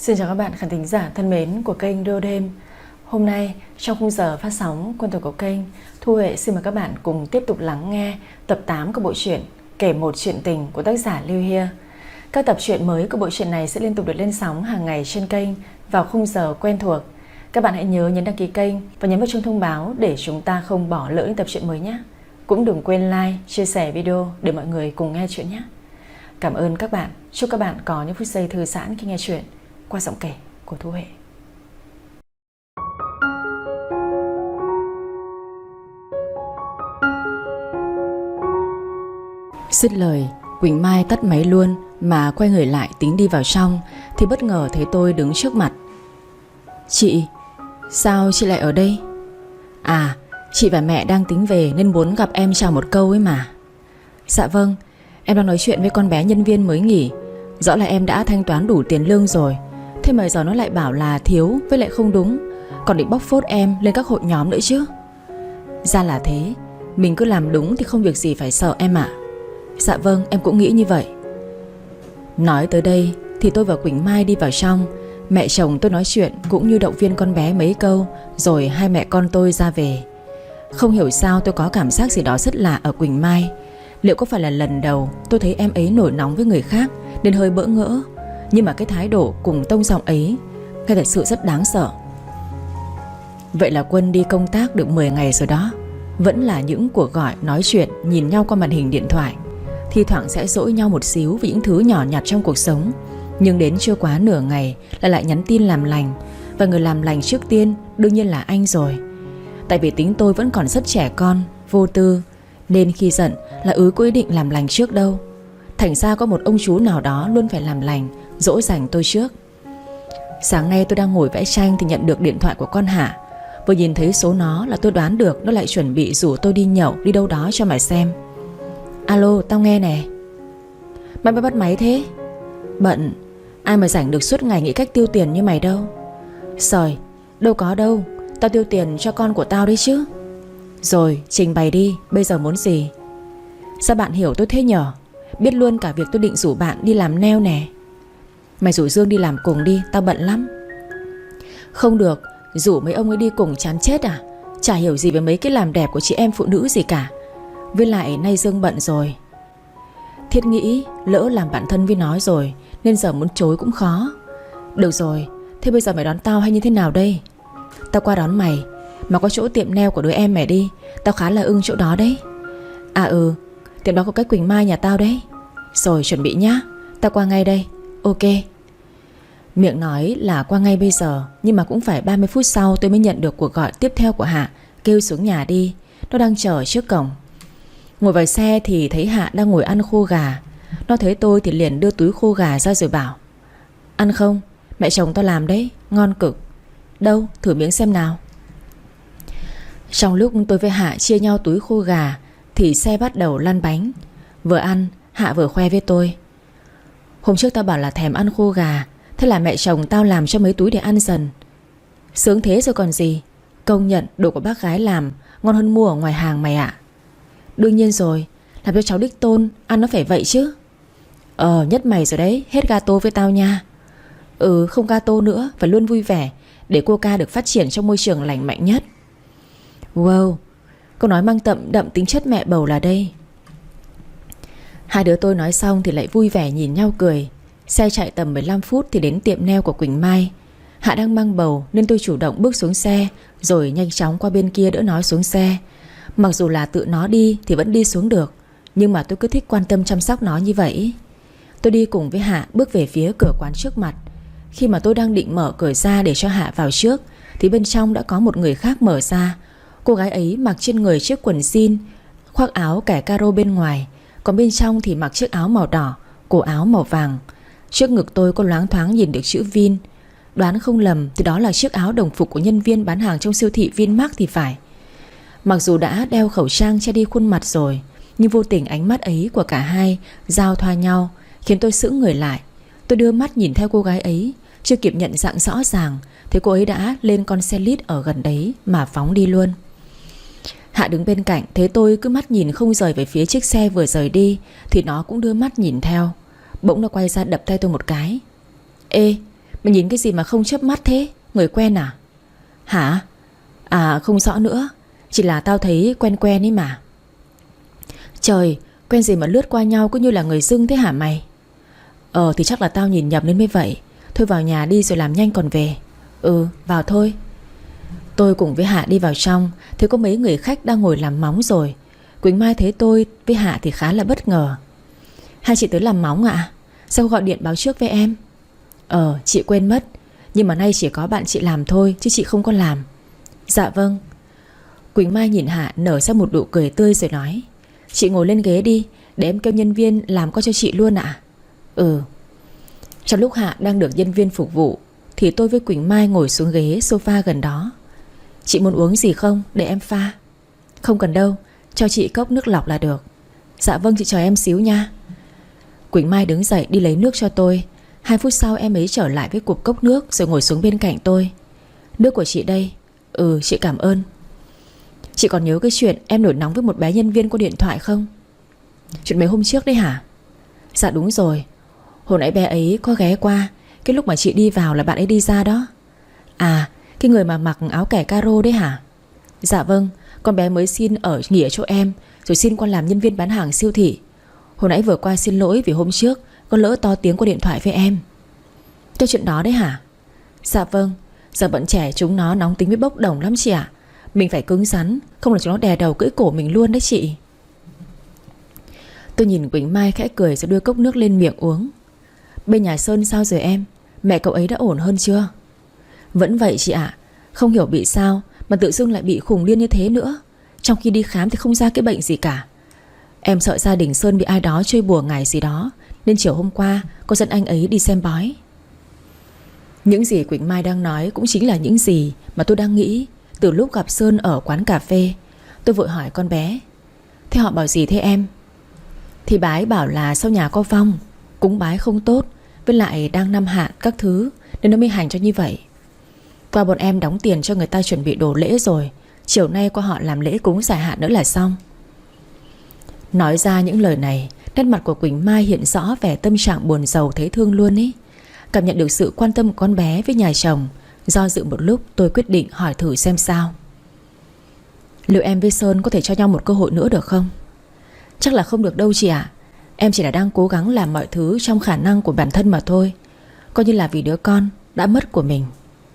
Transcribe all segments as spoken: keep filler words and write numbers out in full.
Xin chào các bạn khán thính giả thân mến của kênh Radio Đêm. Hôm nay trong khung giờ phát sóng quen thuộc của kênh, Thu Huệ xin mời các bạn cùng tiếp tục lắng nghe tập tám của bộ truyện Kể một chuyện tình của tác giả Lưu Hia. Các tập truyện mới của bộ truyện này sẽ liên tục được lên sóng hàng ngày trên kênh vào khung giờ quen thuộc. Các bạn hãy nhớ nhấn đăng ký kênh và nhấn vào chuông thông báo để chúng ta không bỏ lỡ những tập truyện mới nhé. Cũng đừng quên like, chia sẻ video để mọi người cùng nghe chuyện nhé. Cảm ơn các bạn. Chúc các bạn có những phút giây thư giãn khi nghe chuyện qua giọng kể của Thu Huệ. Dứt lời, Quỳnh Mai tắt máy luôn mà quay người lại tính đi vào trong thì bất ngờ thấy tôi đứng trước mặt. Chị, sao chị lại ở đây? À, chị và mẹ đang tính về nên muốn gặp em chào một câu ấy mà. Dạ vâng, em đang nói chuyện với con bé nhân viên mới nghỉ. Rõ là em đã thanh toán đủ tiền lương rồi, thế mà giờ nó lại bảo là thiếu với lại không đúng, còn định bóc phốt em lên các hội nhóm nữa chứ. Ra là thế, mình cứ làm đúng thì không việc gì phải sợ em ạ. Dạ vâng, em cũng nghĩ như vậy. Nói tới đây thì tôi và Quỳnh Mai đi vào trong. Mẹ chồng tôi nói chuyện cũng như động viên con bé mấy câu, rồi hai mẹ con tôi ra về. Không hiểu sao tôi có cảm giác gì đó rất lạ ở Quỳnh Mai. Liệu có phải là lần đầu tôi thấy em ấy nổi nóng với người khác nên hơi bỡ ngỡ, nhưng mà cái thái độ cùng tông giọng ấy nghe thật sự rất đáng sợ. Vậy là Quân đi công tác được mười ngày rồi đó. Vẫn là những cuộc gọi, nói chuyện, nhìn nhau qua màn hình điện thoại. Thi thoảng sẽ dỗi nhau một xíu vì những thứ nhỏ nhặt trong cuộc sống. Nhưng đến chưa quá nửa ngày là lại nhắn tin làm lành. Và người làm lành trước tiên đương nhiên là anh rồi. Tại vì tính tôi vẫn còn rất trẻ con, vô tư, nên khi giận là ứ có ý định làm lành trước đâu. Thành ra có một ông chú nào đó luôn phải làm lành, dỗ dành tôi trước. Sáng nay tôi đang ngồi vẽ tranh thì nhận được điện thoại của con Hạ. Vừa nhìn thấy số nó là tôi đoán được nó lại chuẩn bị rủ tôi đi nhậu, đi đâu đó cho mà xem. Alo, tao nghe nè. Mày mới bắt máy thế? Bận. Ai mà rảnh được suốt ngày nghĩ cách tiêu tiền như mày đâu. Sời, đâu có đâu. Tao tiêu tiền cho con của tao đấy chứ. Rồi, trình bày đi, bây giờ muốn gì? Sao bạn hiểu tôi thế nhở? Biết luôn cả việc tôi định rủ bạn đi làm nail nè. Mày rủ Dương đi làm cùng đi, tao bận lắm. Không được, rủ mấy ông ấy đi cùng chán chết à? Chả hiểu gì về mấy cái làm đẹp của chị em phụ nữ gì cả. Với lại nay Dương bận rồi. Thiết nghĩ lỡ làm bạn thân với nó rồi nên giờ muốn chối cũng khó. Được rồi, thế bây giờ mày đón tao hay như thế nào đây? Tao qua đón mày. Mà có chỗ tiệm nail của đứa em mày đi, tao khá là ưng chỗ đó đấy. À ừ, tiệm đó có cách Quỳnh Mai nhà tao đấy. Rồi chuẩn bị nhá, tao qua ngay đây. Ok. Miệng nói là qua ngay bây giờ, nhưng mà cũng phải ba mươi phút sau tôi mới nhận được cuộc gọi tiếp theo của Hạ, kêu xuống nhà đi. Nó đang chờ trước cổng. Ngồi vào xe thì thấy Hạ đang ngồi ăn khô gà. Nó thấy tôi thì liền đưa túi khô gà ra rồi bảo: ăn không? Mẹ chồng tao làm đấy, ngon cực. Đâu, thử miếng xem nào. Trong lúc tôi với Hạ chia nhau túi khô gà thì xe bắt đầu lăn bánh. Vừa ăn, Hạ vừa khoe với tôi: hôm trước tao bảo là thèm ăn khô gà, thế là mẹ chồng tao làm cho mấy túi để ăn dần. Sướng thế rồi còn gì. Công nhận đồ của bác gái làm ngon hơn mua ở ngoài hàng mày ạ. Đương nhiên rồi, làm cho cháu đích tôn ăn nó phải vậy chứ. Ờ, nhất mày rồi đấy, hết gato với tao nha. Ừ, không gato nữa, phải luôn vui vẻ để Coca được phát triển trong môi trường lành mạnh nhất. Wow, câu nói mang đậm đậm tính chất mẹ bầu là đây. Hai đứa tôi nói xong thì lại vui vẻ nhìn nhau cười. Xe chạy tầm mười lăm phút thì đến tiệm nail của Quỳnh Mai. Hạ đang mang bầu nên tôi chủ động bước xuống xe, rồi nhanh chóng qua bên kia đỡ nó xuống xe. Mặc dù là tự nó đi thì vẫn đi xuống được, nhưng mà tôi cứ thích quan tâm chăm sóc nó như vậy. Tôi đi cùng với Hạ bước về phía cửa quán trước mặt. Khi mà tôi đang định mở cửa ra để cho Hạ vào trước thì bên trong đã có một người khác mở ra. Cô gái ấy mặc trên người chiếc quần jean, khoác áo kẻ caro bên ngoài, còn bên trong thì mặc chiếc áo màu đỏ, cổ áo màu vàng. Trước ngực tôi có loáng thoáng nhìn được chữ Vin. Đoán không lầm thì đó là chiếc áo đồng phục của nhân viên bán hàng trong siêu thị Vinmart thì phải. Mặc dù đã đeo khẩu trang che đi khuôn mặt rồi, nhưng vô tình ánh mắt ấy của cả hai giao thoa nhau khiến tôi sững người lại. Tôi đưa mắt nhìn theo cô gái ấy, chưa kịp nhận dạng rõ ràng thì cô ấy đã lên con xe lít ở gần đấy mà phóng đi luôn. Hạ đứng bên cạnh thấy tôi cứ mắt nhìn không rời về phía chiếc xe vừa rời đi thì nó cũng đưa mắt nhìn theo. Bỗng nó quay ra đập tay tôi một cái. Ê, Mày nhìn cái gì mà không chớp mắt thế? Người quen à? Hả? À không rõ nữa. Chỉ là tao thấy quen quen ấy mà. Trời, quen gì mà lướt qua nhau cứ như là người dưng thế hả mày? Ờ thì chắc là tao nhìn nhầm nên mới vậy. Thôi vào nhà đi rồi làm nhanh còn về. Ừ vào thôi. Tôi cùng với Hạ đi vào trong thì có mấy người khách đang ngồi làm móng rồi. Quỳnh Mai thấy tôi với Hạ thì khá là bất ngờ. Hai chị tới làm móng ạ? À? Sao gọi điện báo trước với em? Ờ chị quên mất. Nhưng mà nay chỉ có bạn chị làm thôi chứ chị không có làm. Dạ vâng. Quỳnh Mai nhìn Hạ nở ra một nụ cười tươi rồi nói: Chị ngồi lên ghế đi, để em kêu nhân viên làm qua cho chị luôn ạ. À? Ừ. Trong lúc Hạ đang được nhân viên phục vụ thì tôi với Quỳnh Mai ngồi xuống ghế sofa gần đó. Chị muốn uống gì không? Để em pha. Không cần đâu, cho chị cốc nước lọc là được. Dạ vâng chị chờ em xíu nha. Quỳnh Mai đứng dậy đi lấy nước cho tôi. Hai phút sau em ấy trở lại với cục cốc nước rồi ngồi xuống bên cạnh tôi. Nước của chị đây. Ừ chị cảm ơn. Chị còn nhớ cái chuyện em nổi nóng với một bé nhân viên qua điện thoại không? Chuyện mấy hôm trước đấy hả? Dạ đúng rồi. Hồi nãy bé ấy có ghé qua. Cái lúc mà chị đi vào là bạn ấy đi ra đó. À cái người mà mặc áo kẻ caro đấy hả? Dạ vâng. Con bé mới xin ở nghỉ ở chỗ em, rồi xin qua làm nhân viên bán hàng siêu thị. Hồi nãy vừa qua xin lỗi vì hôm trước con lỡ to tiếng qua điện thoại với em. Cái chuyện đó đấy hả? Dạ vâng. Giờ bọn trẻ chúng nó nóng tính với bốc đồng lắm chị ạ. Mình phải cứng rắn, không là chúng nó đè đầu cưỡi cổ mình luôn đấy chị. Tôi nhìn Quỳnh Mai khẽ cười rồi đưa cốc nước lên miệng uống. Bên nhà Sơn sao rồi em? Mẹ cậu ấy đã ổn hơn chưa? Vẫn vậy chị ạ. Không hiểu bị sao mà tự dưng lại bị khùng điên như thế nữa. Trong khi đi khám thì không ra cái bệnh gì cả. Em sợ gia đình Sơn bị ai đó chơi bùa ngải gì đó, nên chiều hôm qua có dẫn anh ấy đi xem bói. Những gì Quỳnh Mai đang nói cũng chính là những gì mà tôi đang nghĩ từ lúc gặp Sơn ở quán cà phê. Tôi vội hỏi con bé: Thế họ bảo gì thế em? Thì bà ấy bảo là sau nhà có vong, cúng bái không tốt, với lại đang năm hạn các thứ, nên nó mới hành cho như vậy. Qua bọn em đóng tiền cho người ta chuẩn bị đồ lễ rồi, chiều nay qua họ làm lễ cúng giải hạn nữa là xong. Nói ra những lời này, nét mặt của Quỳnh Mai hiện rõ vẻ tâm trạng buồn rầu thấy thương luôn ý. Cảm nhận được sự quan tâm của con bé với nhà chồng, do dự một lúc tôi quyết định hỏi thử xem sao. Liệu em với Sơn có thể cho nhau một cơ hội nữa được không? Chắc là không được đâu chị ạ. Em chỉ là đang cố gắng làm mọi thứ trong khả năng của bản thân mà thôi, coi như là vì đứa con đã mất của mình.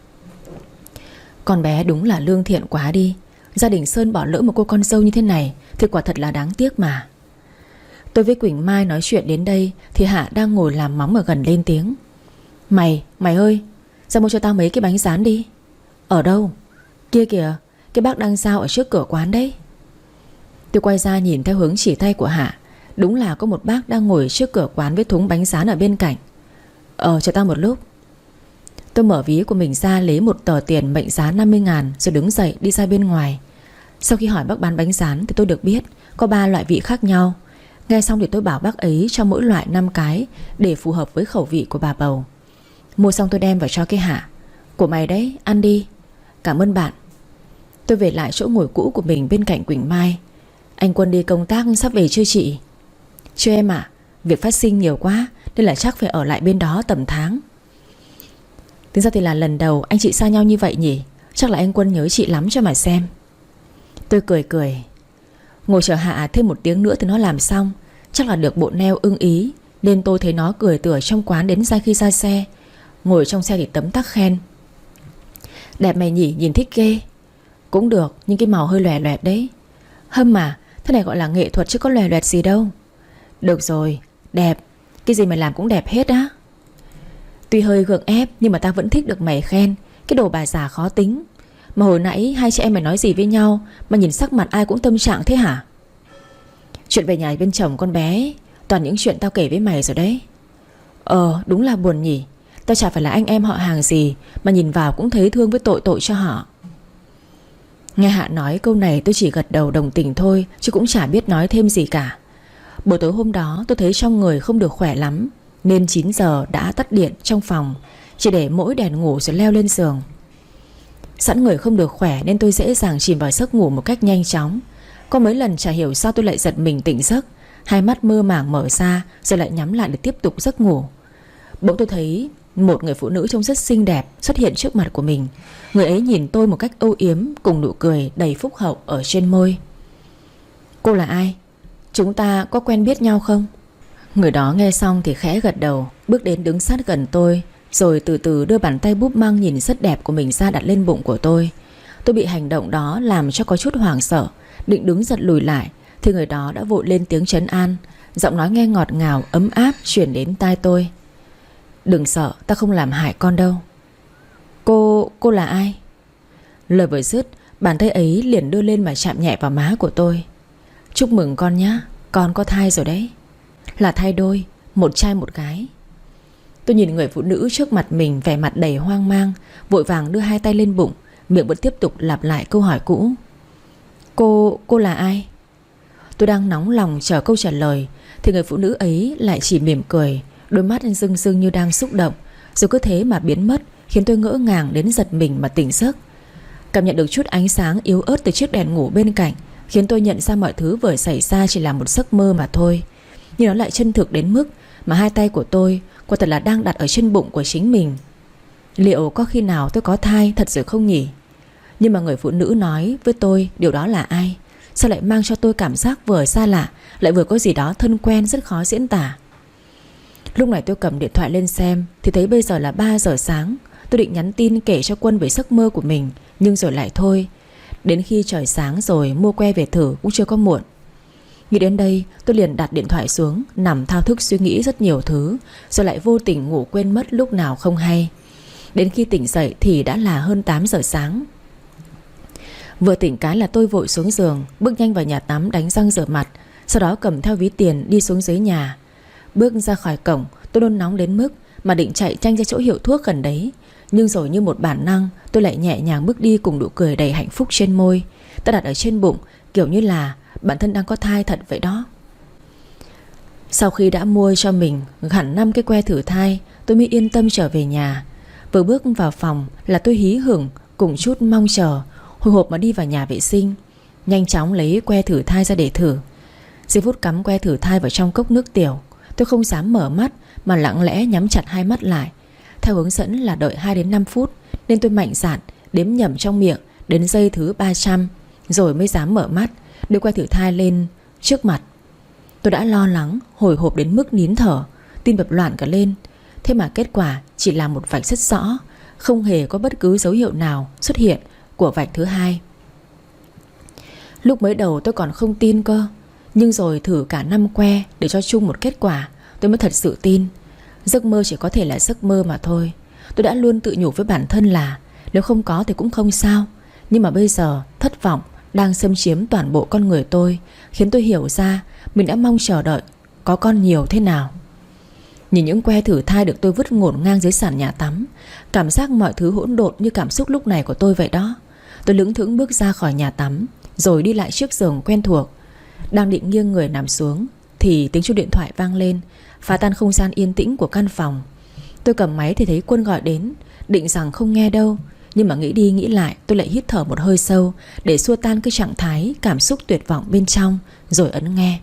Con bé đúng là lương thiện quá đi. Gia đình Sơn bỏ lỡ một cô con dâu như thế này thì quả thật là đáng tiếc mà. Tôi với Quỳnh Mai nói chuyện đến đây thì Hạ đang ngồi làm móng ở gần lên tiếng: Mày, mày ơi, ra mua cho tao mấy cái bánh rán đi. Ở đâu? Kia kìa, cái bác đang giao ở trước cửa quán đấy. Tôi quay ra nhìn theo hướng chỉ tay của Hạ. Đúng là có một bác đang ngồi trước cửa quán với thúng bánh rán ở bên cạnh. Ờ, cho tao một lúc. Tôi mở ví của mình ra lấy một tờ tiền mệnh giá năm mươi ngàn rồi đứng dậy đi ra bên ngoài. Sau khi hỏi bác bán bánh rán thì tôi được biết có ba loại vị khác nhau. Nghe xong thì tôi bảo bác ấy cho mỗi loại năm cái để phù hợp với khẩu vị của bà bầu. Mua xong tôi đem vào cho cái Hạ. Của mày đấy, ăn đi. Cảm ơn bạn. Tôi về lại chỗ ngồi cũ của mình bên cạnh Quỳnh Mai. Anh Quân đi công tác sắp về chưa chị? Chưa em ạ. Việc phát sinh nhiều quá nên là chắc phải ở lại bên đó tầm tháng. Tính ra thì là lần đầu anh chị xa nhau như vậy nhỉ. Chắc là anh Quân nhớ chị lắm cho mà xem. Tôi cười cười. Ngồi chờ Hạ thêm một tiếng nữa thì nó làm xong. Chắc là được bộ neo ưng ý, nên tôi thấy nó cười tủa trong quán đến ra khi ra xe. Ngồi trong xe thì tấm tắc khen: Đẹp mày nhỉ, nhìn thích ghê. Cũng được, nhưng cái màu hơi lòe loẹt đấy. Hâm mà, thế này gọi là nghệ thuật chứ có lòe loẹt gì đâu. Được rồi, đẹp. Cái gì mày làm cũng đẹp hết á. Tuy hơi gượng ép nhưng mà tao vẫn thích được mày khen. Cái đồ bà già khó tính. Mà hồi nãy hai chị em mày nói gì với nhau mà nhìn sắc mặt ai cũng tâm trạng thế hả? Chuyện về nhà bên chồng con bé, toàn những chuyện tao kể với mày rồi đấy. Ờ đúng là buồn nhỉ. Tao chả phải là anh em họ hàng gì mà nhìn vào cũng thấy thương với tội tội cho họ. Nghe Hạ nói câu này tôi chỉ gật đầu đồng tình thôi, chứ cũng chả biết nói thêm gì cả. Buổi tối hôm đó tôi thấy trong người không được khỏe lắm, nên chín giờ đã tắt điện trong phòng, chỉ để mỗi đèn ngủ rồi leo lên giường. Sẵn người không được khỏe nên tôi dễ dàng chìm vào giấc ngủ một cách nhanh chóng. Có mấy lần chả hiểu sao tôi lại giật mình tỉnh giấc, hai mắt mơ màng mở ra rồi lại nhắm lại để tiếp tục giấc ngủ. Bỗng tôi thấy một người phụ nữ trông rất xinh đẹp xuất hiện trước mặt của mình. Người ấy nhìn tôi một cách âu yếm, cùng nụ cười đầy phúc hậu ở trên môi. Cô là ai? Chúng ta có quen biết nhau không? Người đó nghe xong thì khẽ gật đầu, bước đến đứng sát gần tôi, rồi từ từ đưa bàn tay búp măng nhìn rất đẹp của mình ra đặt lên bụng của tôi. Tôi bị hành động đó làm cho có chút hoảng sợ, định đứng giật lùi lại thì người đó đã vội lên tiếng trấn an. Giọng nói nghe ngọt ngào ấm áp chuyển đến tai tôi. Đừng sợ, ta không làm hại con đâu. Cô, cô là ai? Lời vừa dứt, bàn tay ấy liền đưa lên mà chạm nhẹ vào má của tôi. Chúc mừng con nhé, con có thai rồi đấy. Là thai đôi, một trai một gái. Tôi nhìn người phụ nữ trước mặt mình vẻ mặt đầy hoang mang, vội vàng đưa hai tay lên bụng, miệng vẫn tiếp tục lặp lại câu hỏi cũ. Cô, cô là ai? Tôi đang nóng lòng chờ câu trả lời thì người phụ nữ ấy lại chỉ mỉm cười, đôi mắt rưng rưng như đang xúc động, rồi cứ thế mà biến mất, khiến tôi ngỡ ngàng đến giật mình mà tỉnh giấc. Cảm nhận được chút ánh sáng yếu ớt từ chiếc đèn ngủ bên cạnh, khiến tôi nhận ra mọi thứ vừa xảy ra chỉ là một giấc mơ mà thôi. Nhưng nó lại chân thực đến mức mà hai tay của tôi quả thật là đang đặt ở trên bụng của chính mình. Liệu có khi nào tôi có thai thật rồi không nhỉ? Nhưng mà người phụ nữ nói với tôi điều đó là ai? Sao lại mang cho tôi cảm giác vừa xa lạ, lại vừa có gì đó thân quen, rất khó diễn tả. Lúc này tôi cầm điện thoại lên xem thì thấy bây giờ là ba giờ sáng. Tôi định nhắn tin kể cho Quân về giấc mơ của mình, nhưng rồi lại thôi. Đến khi trời sáng rồi mua que về thử cũng chưa có muộn. Nghĩ đến đây tôi liền đặt điện thoại xuống, nằm thao thức suy nghĩ rất nhiều thứ, rồi lại vô tình ngủ quên mất lúc nào không hay. Đến khi tỉnh dậy thì đã là hơn tám giờ sáng. Vừa tỉnh cái là tôi vội xuống giường, bước nhanh vào nhà tắm đánh răng rửa mặt, sau đó cầm theo ví tiền đi xuống dưới nhà. Bước ra khỏi cổng, tôi nôn nóng đến mức mà định chạy nhanh ra chỗ hiệu thuốc gần đấy. Nhưng rồi như một bản năng, tôi lại nhẹ nhàng bước đi cùng nụ cười đầy hạnh phúc trên môi. Ta đặt ở trên bụng, kiểu như là bản thân đang có thai thật vậy đó. Sau khi đã mua cho mình hẳn năm cái que thử thai, tôi mới yên tâm trở về nhà. Vừa bước vào phòng là tôi hí hửng cùng chút mong chờ, hồi hộp mà đi vào nhà vệ sinh, nhanh chóng lấy que thử thai ra để thử. Giây phút cắm que thử thai vào trong cốc nước tiểu, tôi không dám mở mắt mà lặng lẽ nhắm chặt hai mắt lại. Theo hướng dẫn là đợi hai đến năm phút, nên tôi mạnh dạn đếm nhẩm trong miệng đến giây thứ ba trăm, rồi mới dám mở mắt, đưa que thử thai lên trước mặt. Tôi đã lo lắng, hồi hộp đến mức nín thở, tim đập loạn cả lên. Thế mà kết quả chỉ là một vạch rất rõ, không hề có bất cứ dấu hiệu nào xuất hiện của vạch thứ hai. Lúc mới đầu tôi còn không tin cơ, nhưng rồi thử cả năm que để cho chung một kết quả, tôi mới thật sự tin. Giấc mơ chỉ có thể là giấc mơ mà thôi. Tôi đã luôn tự nhủ với bản thân là nếu không có thì cũng không sao. Nhưng mà bây giờ thất vọng đang xâm chiếm toàn bộ con người tôi, khiến tôi hiểu ra mình đã mong chờ đợi có con nhiều thế nào. Nhìn những que thử thai được tôi vứt ngổn ngang dưới sàn nhà tắm, cảm giác mọi thứ hỗn độn như cảm xúc lúc này của tôi vậy đó. Tôi lững thững bước ra khỏi nhà tắm, rồi đi lại chiếc giường quen thuộc. Đang định nghiêng người nằm xuống thì tiếng chuông điện thoại vang lên, phá tan không gian yên tĩnh của căn phòng. Tôi cầm máy thì thấy Quân gọi đến, định rằng không nghe đâu, nhưng mà nghĩ đi nghĩ lại tôi lại hít thở một hơi sâu để xua tan cái trạng thái cảm xúc tuyệt vọng bên trong, rồi ấn nghe.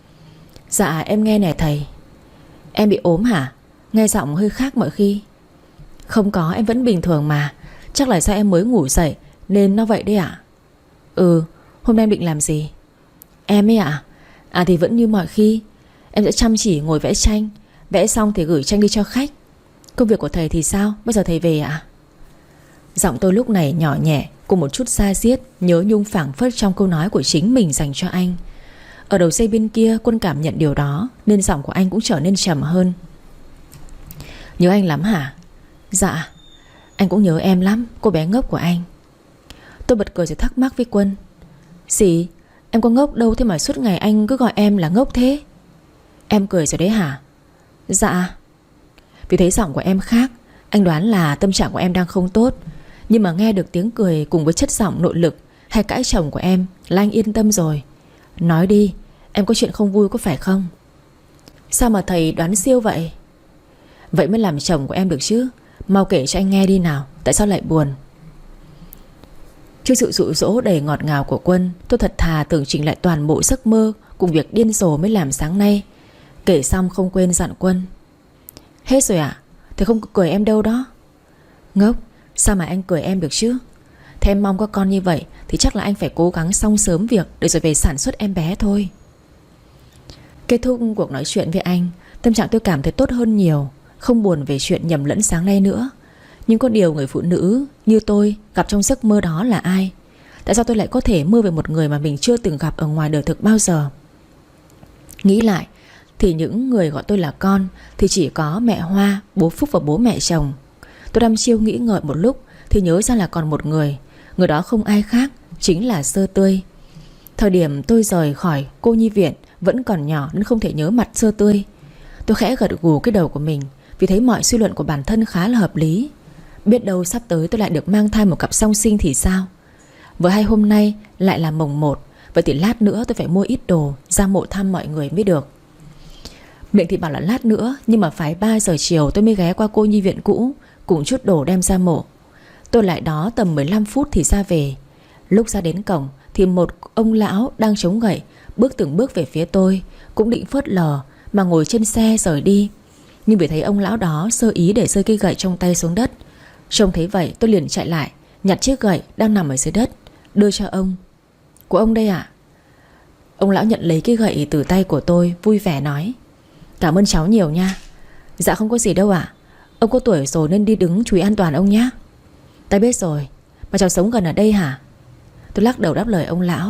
Dạ em nghe nè thầy. Em bị ốm hả? Nghe giọng hơi khác mọi khi. Không có, em vẫn bình thường mà. Chắc là do em mới ngủ dậy nên nó vậy đấy ạ. Ừ, hôm nay em định làm gì? Em ấy ạ? À thì vẫn như mọi khi. Em sẽ chăm chỉ ngồi vẽ tranh, vẽ xong thì gửi tranh đi cho khách. Công việc của thầy thì sao? Bây giờ thầy về ạ? Giọng tôi lúc này nhỏ nhẹ, cùng một chút da diết, nhớ nhung phảng phất trong câu nói của chính mình dành cho anh. Ở đầu dây bên kia Quân cảm nhận điều đó, nên giọng của anh cũng trở nên trầm hơn. Nhớ anh lắm hả? Dạ. Anh cũng nhớ em lắm, cô bé ngốc của anh. Tôi bật cười rồi thắc mắc với Quân. Gì? Em có ngốc đâu thế mà suốt ngày anh cứ gọi em là ngốc thế? Em cười rồi đấy hả? Dạ. Vì thấy giọng của em khác, anh đoán là tâm trạng của em đang không tốt. Nhưng mà nghe được tiếng cười cùng với chất giọng nội lực hay cãi chồng của em là anh yên tâm rồi. Nói đi, em có chuyện không vui có phải không? Sao mà thầy đoán siêu vậy? Vậy mới làm chồng của em được chứ. Mau kể cho anh nghe đi nào, tại sao lại buồn? Trước sự dụ dỗ đầy ngọt ngào của Quân, tôi thật thà tưởng chỉnh lại toàn bộ giấc mơ cùng việc điên rồ mới làm sáng nay. Kể xong không quên dặn Quân. Hết rồi ạ? Thầy không cười em đâu đó. Ngốc, sao mà anh cười em được chứ? Thế em mong có con như vậy thì chắc là anh phải cố gắng xong sớm việc để rồi về sản xuất em bé thôi. Kết thúc cuộc nói chuyện với anh, tâm trạng tôi cảm thấy tốt hơn nhiều, không buồn về chuyện nhầm lẫn sáng nay nữa. Nhưng có điều người phụ nữ như tôi gặp trong giấc mơ đó là ai? Tại sao tôi lại có thể mơ về một người mà mình chưa từng gặp ở ngoài đời thực bao giờ? Nghĩ lại thì những người gọi tôi là con thì chỉ có mẹ Hoa, bố Phúc và bố mẹ chồng. Tôi đăm chiêu nghĩ ngợi một lúc thì nhớ ra là còn một người. Người đó không ai khác, chính là Sơ Tươi. Thời điểm tôi rời khỏi cô nhi viện vẫn còn nhỏ nên không thể nhớ mặt Sơ Tươi. Tôi khẽ gật gù cái đầu của mình vì thấy mọi suy luận của bản thân khá là hợp lý. Biết đâu sắp tới tôi lại được mang thai một cặp song sinh thì sao? Vừa hay hôm nay lại là mồng một, vậy thì lát nữa tôi phải mua ít đồ ra mộ thăm mọi người mới được. Miệng thì bảo là lát nữa, nhưng mà phải ba giờ chiều tôi mới ghé qua cô nhi viện cũ cùng chút đồ đem ra mộ. Tôi lại đó tầm mười lăm phút thì ra về. Lúc ra đến cổng thì một ông lão đang chống gậy bước từng bước về phía tôi, cũng định phớt lờ mà ngồi trên xe rời đi. Nhưng vì thấy ông lão đó sơ ý để rơi cây gậy trong tay xuống đất. Trông thấy vậy tôi liền chạy lại, nhặt chiếc gậy đang nằm ở dưới đất, đưa cho ông. Của ông đây ạ. Ông lão nhận lấy cái gậy từ tay của tôi, vui vẻ nói: Cảm ơn cháu nhiều nha. Dạ không có gì đâu ạ. Ông có tuổi rồi nên đi đứng chú ý an toàn ông nhé. Ta biết rồi. Mà cháu sống gần ở đây hả? Tôi lắc đầu đáp lời ông lão.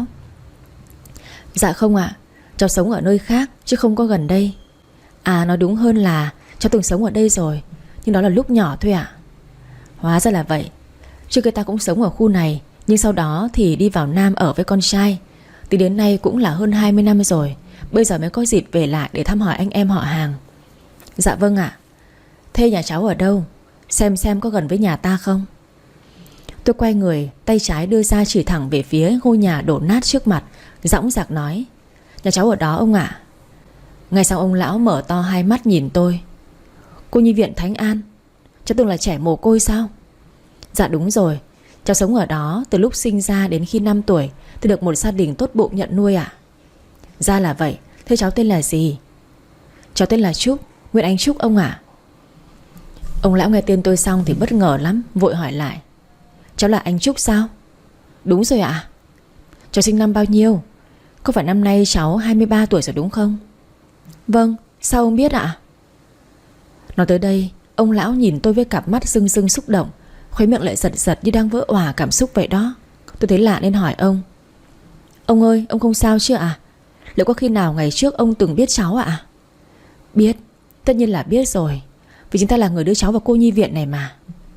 Dạ không ạ, cháu sống ở nơi khác chứ không có gần đây. À, nói đúng hơn là cháu từng sống ở đây rồi, nhưng đó là lúc nhỏ thôi ạ. Hóa ra là vậy. Trước kia ta cũng sống ở khu này, nhưng sau đó thì đi vào Nam ở với con trai. Thì đến nay cũng là hơn hai mươi năm rồi. Bây giờ mới có dịp về lại để thăm hỏi anh em họ hàng. Dạ vâng ạ. Thế nhà cháu ở đâu? Xem xem có gần với nhà ta không? Tôi quay người, tay trái đưa ra chỉ thẳng về phía ngôi nhà đổ nát trước mặt, dõng dạc nói: Nhà cháu ở đó ông ạ. Ngay sau ông lão mở to hai mắt nhìn tôi. Cô nhi viện Thánh An? Cháu từng là trẻ mồ côi sao? Dạ đúng rồi. Cháu sống ở đó từ lúc sinh ra đến khi năm tuổi thì được một gia đình tốt bụng nhận nuôi ạ. Ra là vậy. Thế cháu tên là gì? Cháu tên là Trúc, Nguyễn Ánh Trúc ông ạ. Ông lão nghe tên tôi xong thì bất ngờ lắm, vội hỏi lại: Cháu là anh Trúc sao? Đúng rồi ạ. Cháu sinh năm bao nhiêu? Có phải năm nay cháu hai mươi ba tuổi rồi đúng không? Vâng, sao ông biết ạ? Nói tới đây, ông lão nhìn tôi với cặp mắt rưng rưng xúc động, khóe miệng lại giật giật như đang vỡ òa cảm xúc vậy đó. Tôi thấy lạ nên hỏi ông: Ông ơi, ông không sao chứ ạ? Liệu có khi nào ngày trước ông từng biết cháu ạ? Biết, tất nhiên là biết rồi, vì chúng ta là người đưa cháu vào cô nhi viện này mà.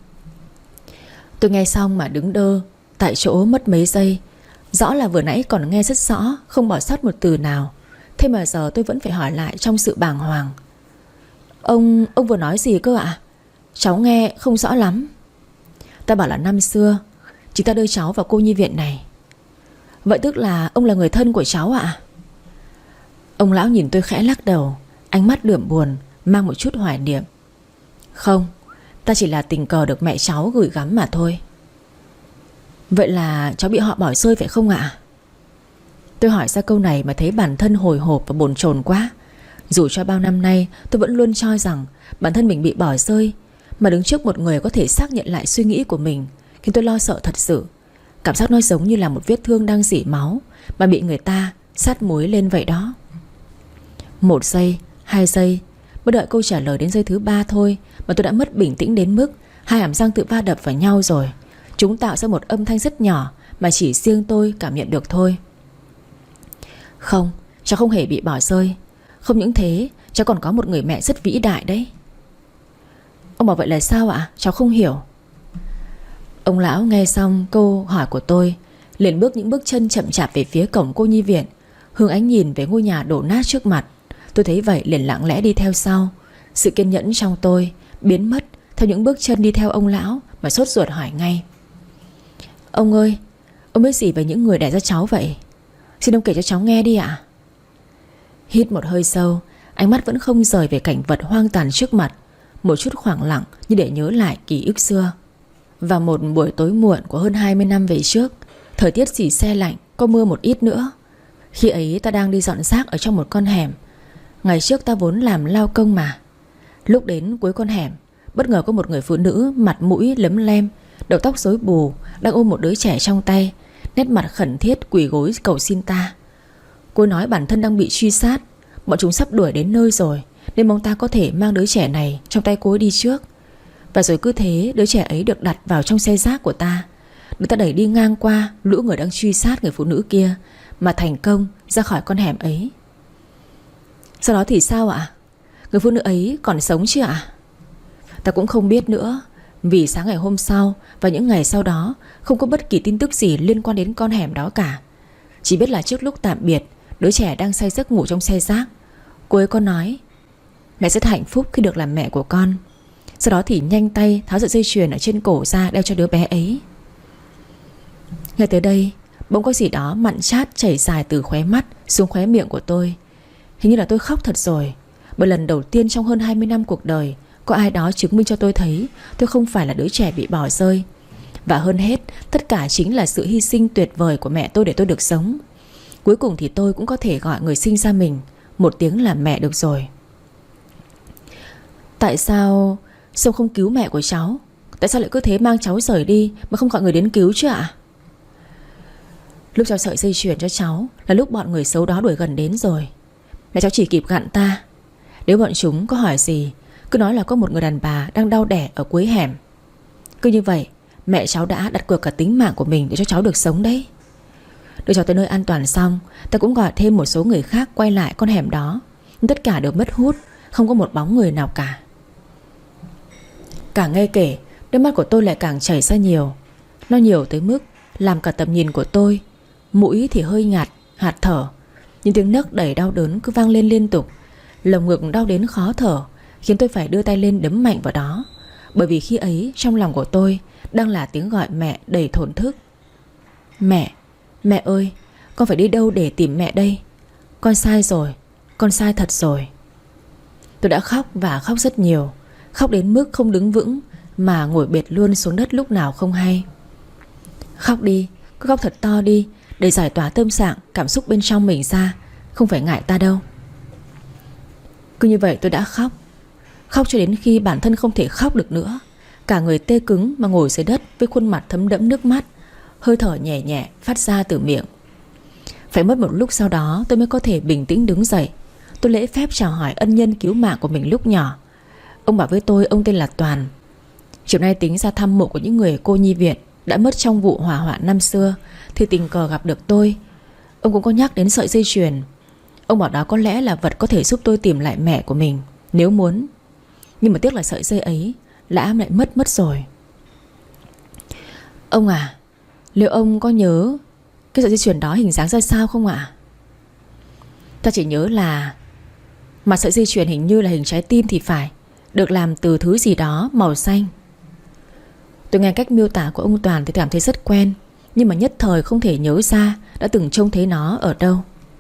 Tôi nghe xong mà đứng đơ tại chỗ mất mấy giây. Rõ là vừa nãy còn nghe rất rõ, không bỏ sót một từ nào. Thế mà giờ tôi vẫn phải hỏi lại trong sự bàng hoàng. Ông, ông vừa nói gì cơ ạ? Cháu nghe không rõ lắm. Ta bảo là năm xưa chị ta đưa cháu vào cô nhi viện này. Vậy tức là ông là người thân của cháu ạ? Ông lão nhìn tôi khẽ lắc đầu, ánh mắt đượm buồn, mang một chút hoài niệm. Không, ta chỉ là tình cờ được mẹ cháu gửi gắm mà thôi. Vậy là cháu bị họ bỏ rơi phải không ạ? Tôi hỏi ra câu này mà thấy bản thân hồi hộp và bồn chồn quá. Dù cho bao năm nay tôi vẫn luôn cho rằng bản thân mình bị bỏ rơi, mà đứng trước một người có thể xác nhận lại suy nghĩ của mình khiến tôi lo sợ thật sự. Cảm giác nó giống như là một vết thương đang rỉ máu mà bị người ta sát muối lên vậy đó. Một giây, hai giây, mới đợi câu trả lời đến giây thứ ba thôi mà tôi đã mất bình tĩnh đến mức hai hàm răng tự va đập vào nhau rồi. Chúng tạo ra một âm thanh rất nhỏ mà chỉ riêng tôi cảm nhận được thôi. Không, cháu không hề bị bỏ rơi. Không những thế, cháu còn có một người mẹ rất vĩ đại đấy. Ông bảo vậy là sao ạ? Cháu không hiểu. Ông lão nghe xong câu hỏi của tôi liền bước những bước chân chậm chạp về phía cổng cô nhi viện, hướng ánh nhìn về ngôi nhà đổ nát trước mặt. Tôi thấy vậy liền lặng lẽ đi theo sau. Sự kiên nhẫn trong tôi biến mất theo những bước chân đi theo ông lão, mà sốt ruột hỏi ngay: Ông ơi, ông biết gì về những người đẻ ra cháu vậy? Xin ông kể cho cháu nghe đi ạ. Hít một hơi sâu, ánh mắt vẫn không rời về cảnh vật hoang tàn trước mặt. Một chút khoảng lặng như để nhớ lại ký ức xưa. Và một buổi tối muộn của hơn hai mươi năm về trước, thời tiết xì se lạnh, có mưa một ít nữa. Khi ấy ta đang đi dọn rác ở trong một con hẻm. Ngày trước ta vốn làm lao công mà. Lúc đến cuối con hẻm, bất ngờ có một người phụ nữ mặt mũi lấm lem, đầu tóc rối bù, đang ôm một đứa trẻ trong tay, nét mặt khẩn thiết quỳ gối cầu xin ta. Cô nói bản thân đang bị truy sát, bọn chúng sắp đuổi đến nơi rồi, nên mong ta có thể mang đứa trẻ này trong tay cô ấy đi trước. Và rồi cứ thế đứa trẻ ấy được đặt vào trong xe rác của ta, được ta đẩy đi ngang qua lũ người đang truy sát người phụ nữ kia, mà thành công ra khỏi con hẻm ấy. Sau đó thì sao ạ? Người phụ nữ ấy còn sống chưa ạ? Ta cũng không biết nữa, vì sáng ngày hôm sau và những ngày sau đó không có bất kỳ tin tức gì liên quan đến con hẻm đó cả. Chỉ biết là trước lúc tạm biệt, đứa trẻ đang say giấc ngủ trong xe rác. Cô ấy có nói mẹ rất hạnh phúc khi được làm mẹ của con. Sau đó thì nhanh tay tháo sợi dây chuyền ở trên cổ ra đeo cho đứa bé ấy. Nghe tới đây, bỗng có gì đó mặn chát chảy dài từ khóe mắt xuống khóe miệng của tôi. Hình như là tôi khóc thật rồi, bởi lần đầu tiên trong hơn hai mươi năm cuộc đời có ai đó chứng minh cho tôi thấy tôi không phải là đứa trẻ bị bỏ rơi. Và hơn hết, tất cả chính là sự hy sinh tuyệt vời của mẹ tôi để tôi được sống. Cuối cùng thì tôi cũng có thể gọi người sinh ra mình một tiếng là mẹ được rồi. Tại sao Sông không cứu mẹ của cháu? Tại sao lại cứ thế mang cháu rời đi mà không gọi người đến cứu chứ ạ? Lúc cháu sợi dây chuyền cho cháu là lúc bọn người xấu đó đuổi gần đến rồi. Mẹ cháu chỉ kịp gặn ta. Nếu bọn chúng có hỏi gì, cứ nói là có một người đàn bà đang đau đẻ ở cuối hẻm. Cứ như vậy, mẹ cháu đã đặt cược cả tính mạng của mình để cho cháu được sống đấy. Đưa cháu tới nơi an toàn xong, ta cũng gọi thêm một số người khác quay lại con hẻm đó, nhưng tất cả đều mất hút, không có một bóng người nào cả. Càng nghe kể, nước mắt của tôi lại càng chảy ra nhiều. Nó nhiều tới mức làm cả tầm nhìn của tôi, mũi thì hơi ngạt, hạt thở. Những tiếng nấc đầy đau đớn cứ vang lên liên tục. Lồng ngực đau đến khó thở, khiến tôi phải đưa tay lên đấm mạnh vào đó. Bởi vì khi ấy trong lòng của tôi đang là tiếng gọi mẹ đầy thổn thức. Mẹ, mẹ ơi, con phải đi đâu để tìm mẹ đây? Con sai rồi, con sai thật rồi. Tôi đã khóc và khóc rất nhiều. Khóc đến mức không đứng vững, mà ngồi bệt luôn xuống đất lúc nào không hay. Khóc đi, cứ khóc thật to đi, để giải tỏa tâm trạng, cảm xúc bên trong mình ra. Không phải ngại ta đâu. Cứ như vậy tôi đã khóc. Khóc cho đến khi bản thân không thể khóc được nữa. Cả người tê cứng mà ngồi dưới đất với khuôn mặt thấm đẫm nước mắt, hơi thở nhẹ nhẹ phát ra từ miệng. Phải mất một lúc sau đó tôi mới có thể bình tĩnh đứng dậy. Tôi lễ phép chào hỏi ân nhân cứu mạng của mình lúc nhỏ. Ông bảo với tôi ông tên là Toàn. Chiều nay tính ra thăm mộ của những người cô nhi viện đã mất trong vụ hỏa hoạn năm xưa, thì tình cờ gặp được tôi. Ông cũng có nhắc đến sợi dây chuyền. Ông bảo đó có lẽ là vật có thể giúp tôi tìm lại mẹ của mình nếu muốn. Nhưng mà tiếc là sợi dây ấy đã lại mất mất rồi. Ông à, liệu ông có nhớ cái sợi dây chuyền đó hình dáng ra sao không ạ? Ta chỉ nhớ là mặt sợi dây chuyền hình như là hình trái tim thì phải, được làm từ thứ gì đó màu xanh. Tôi nghe cách miêu tả của ông Toàn thì cảm thấy rất quen, nhưng mà nhất thời không thể nhớ ra đã từng trông thấy nó ở đâu.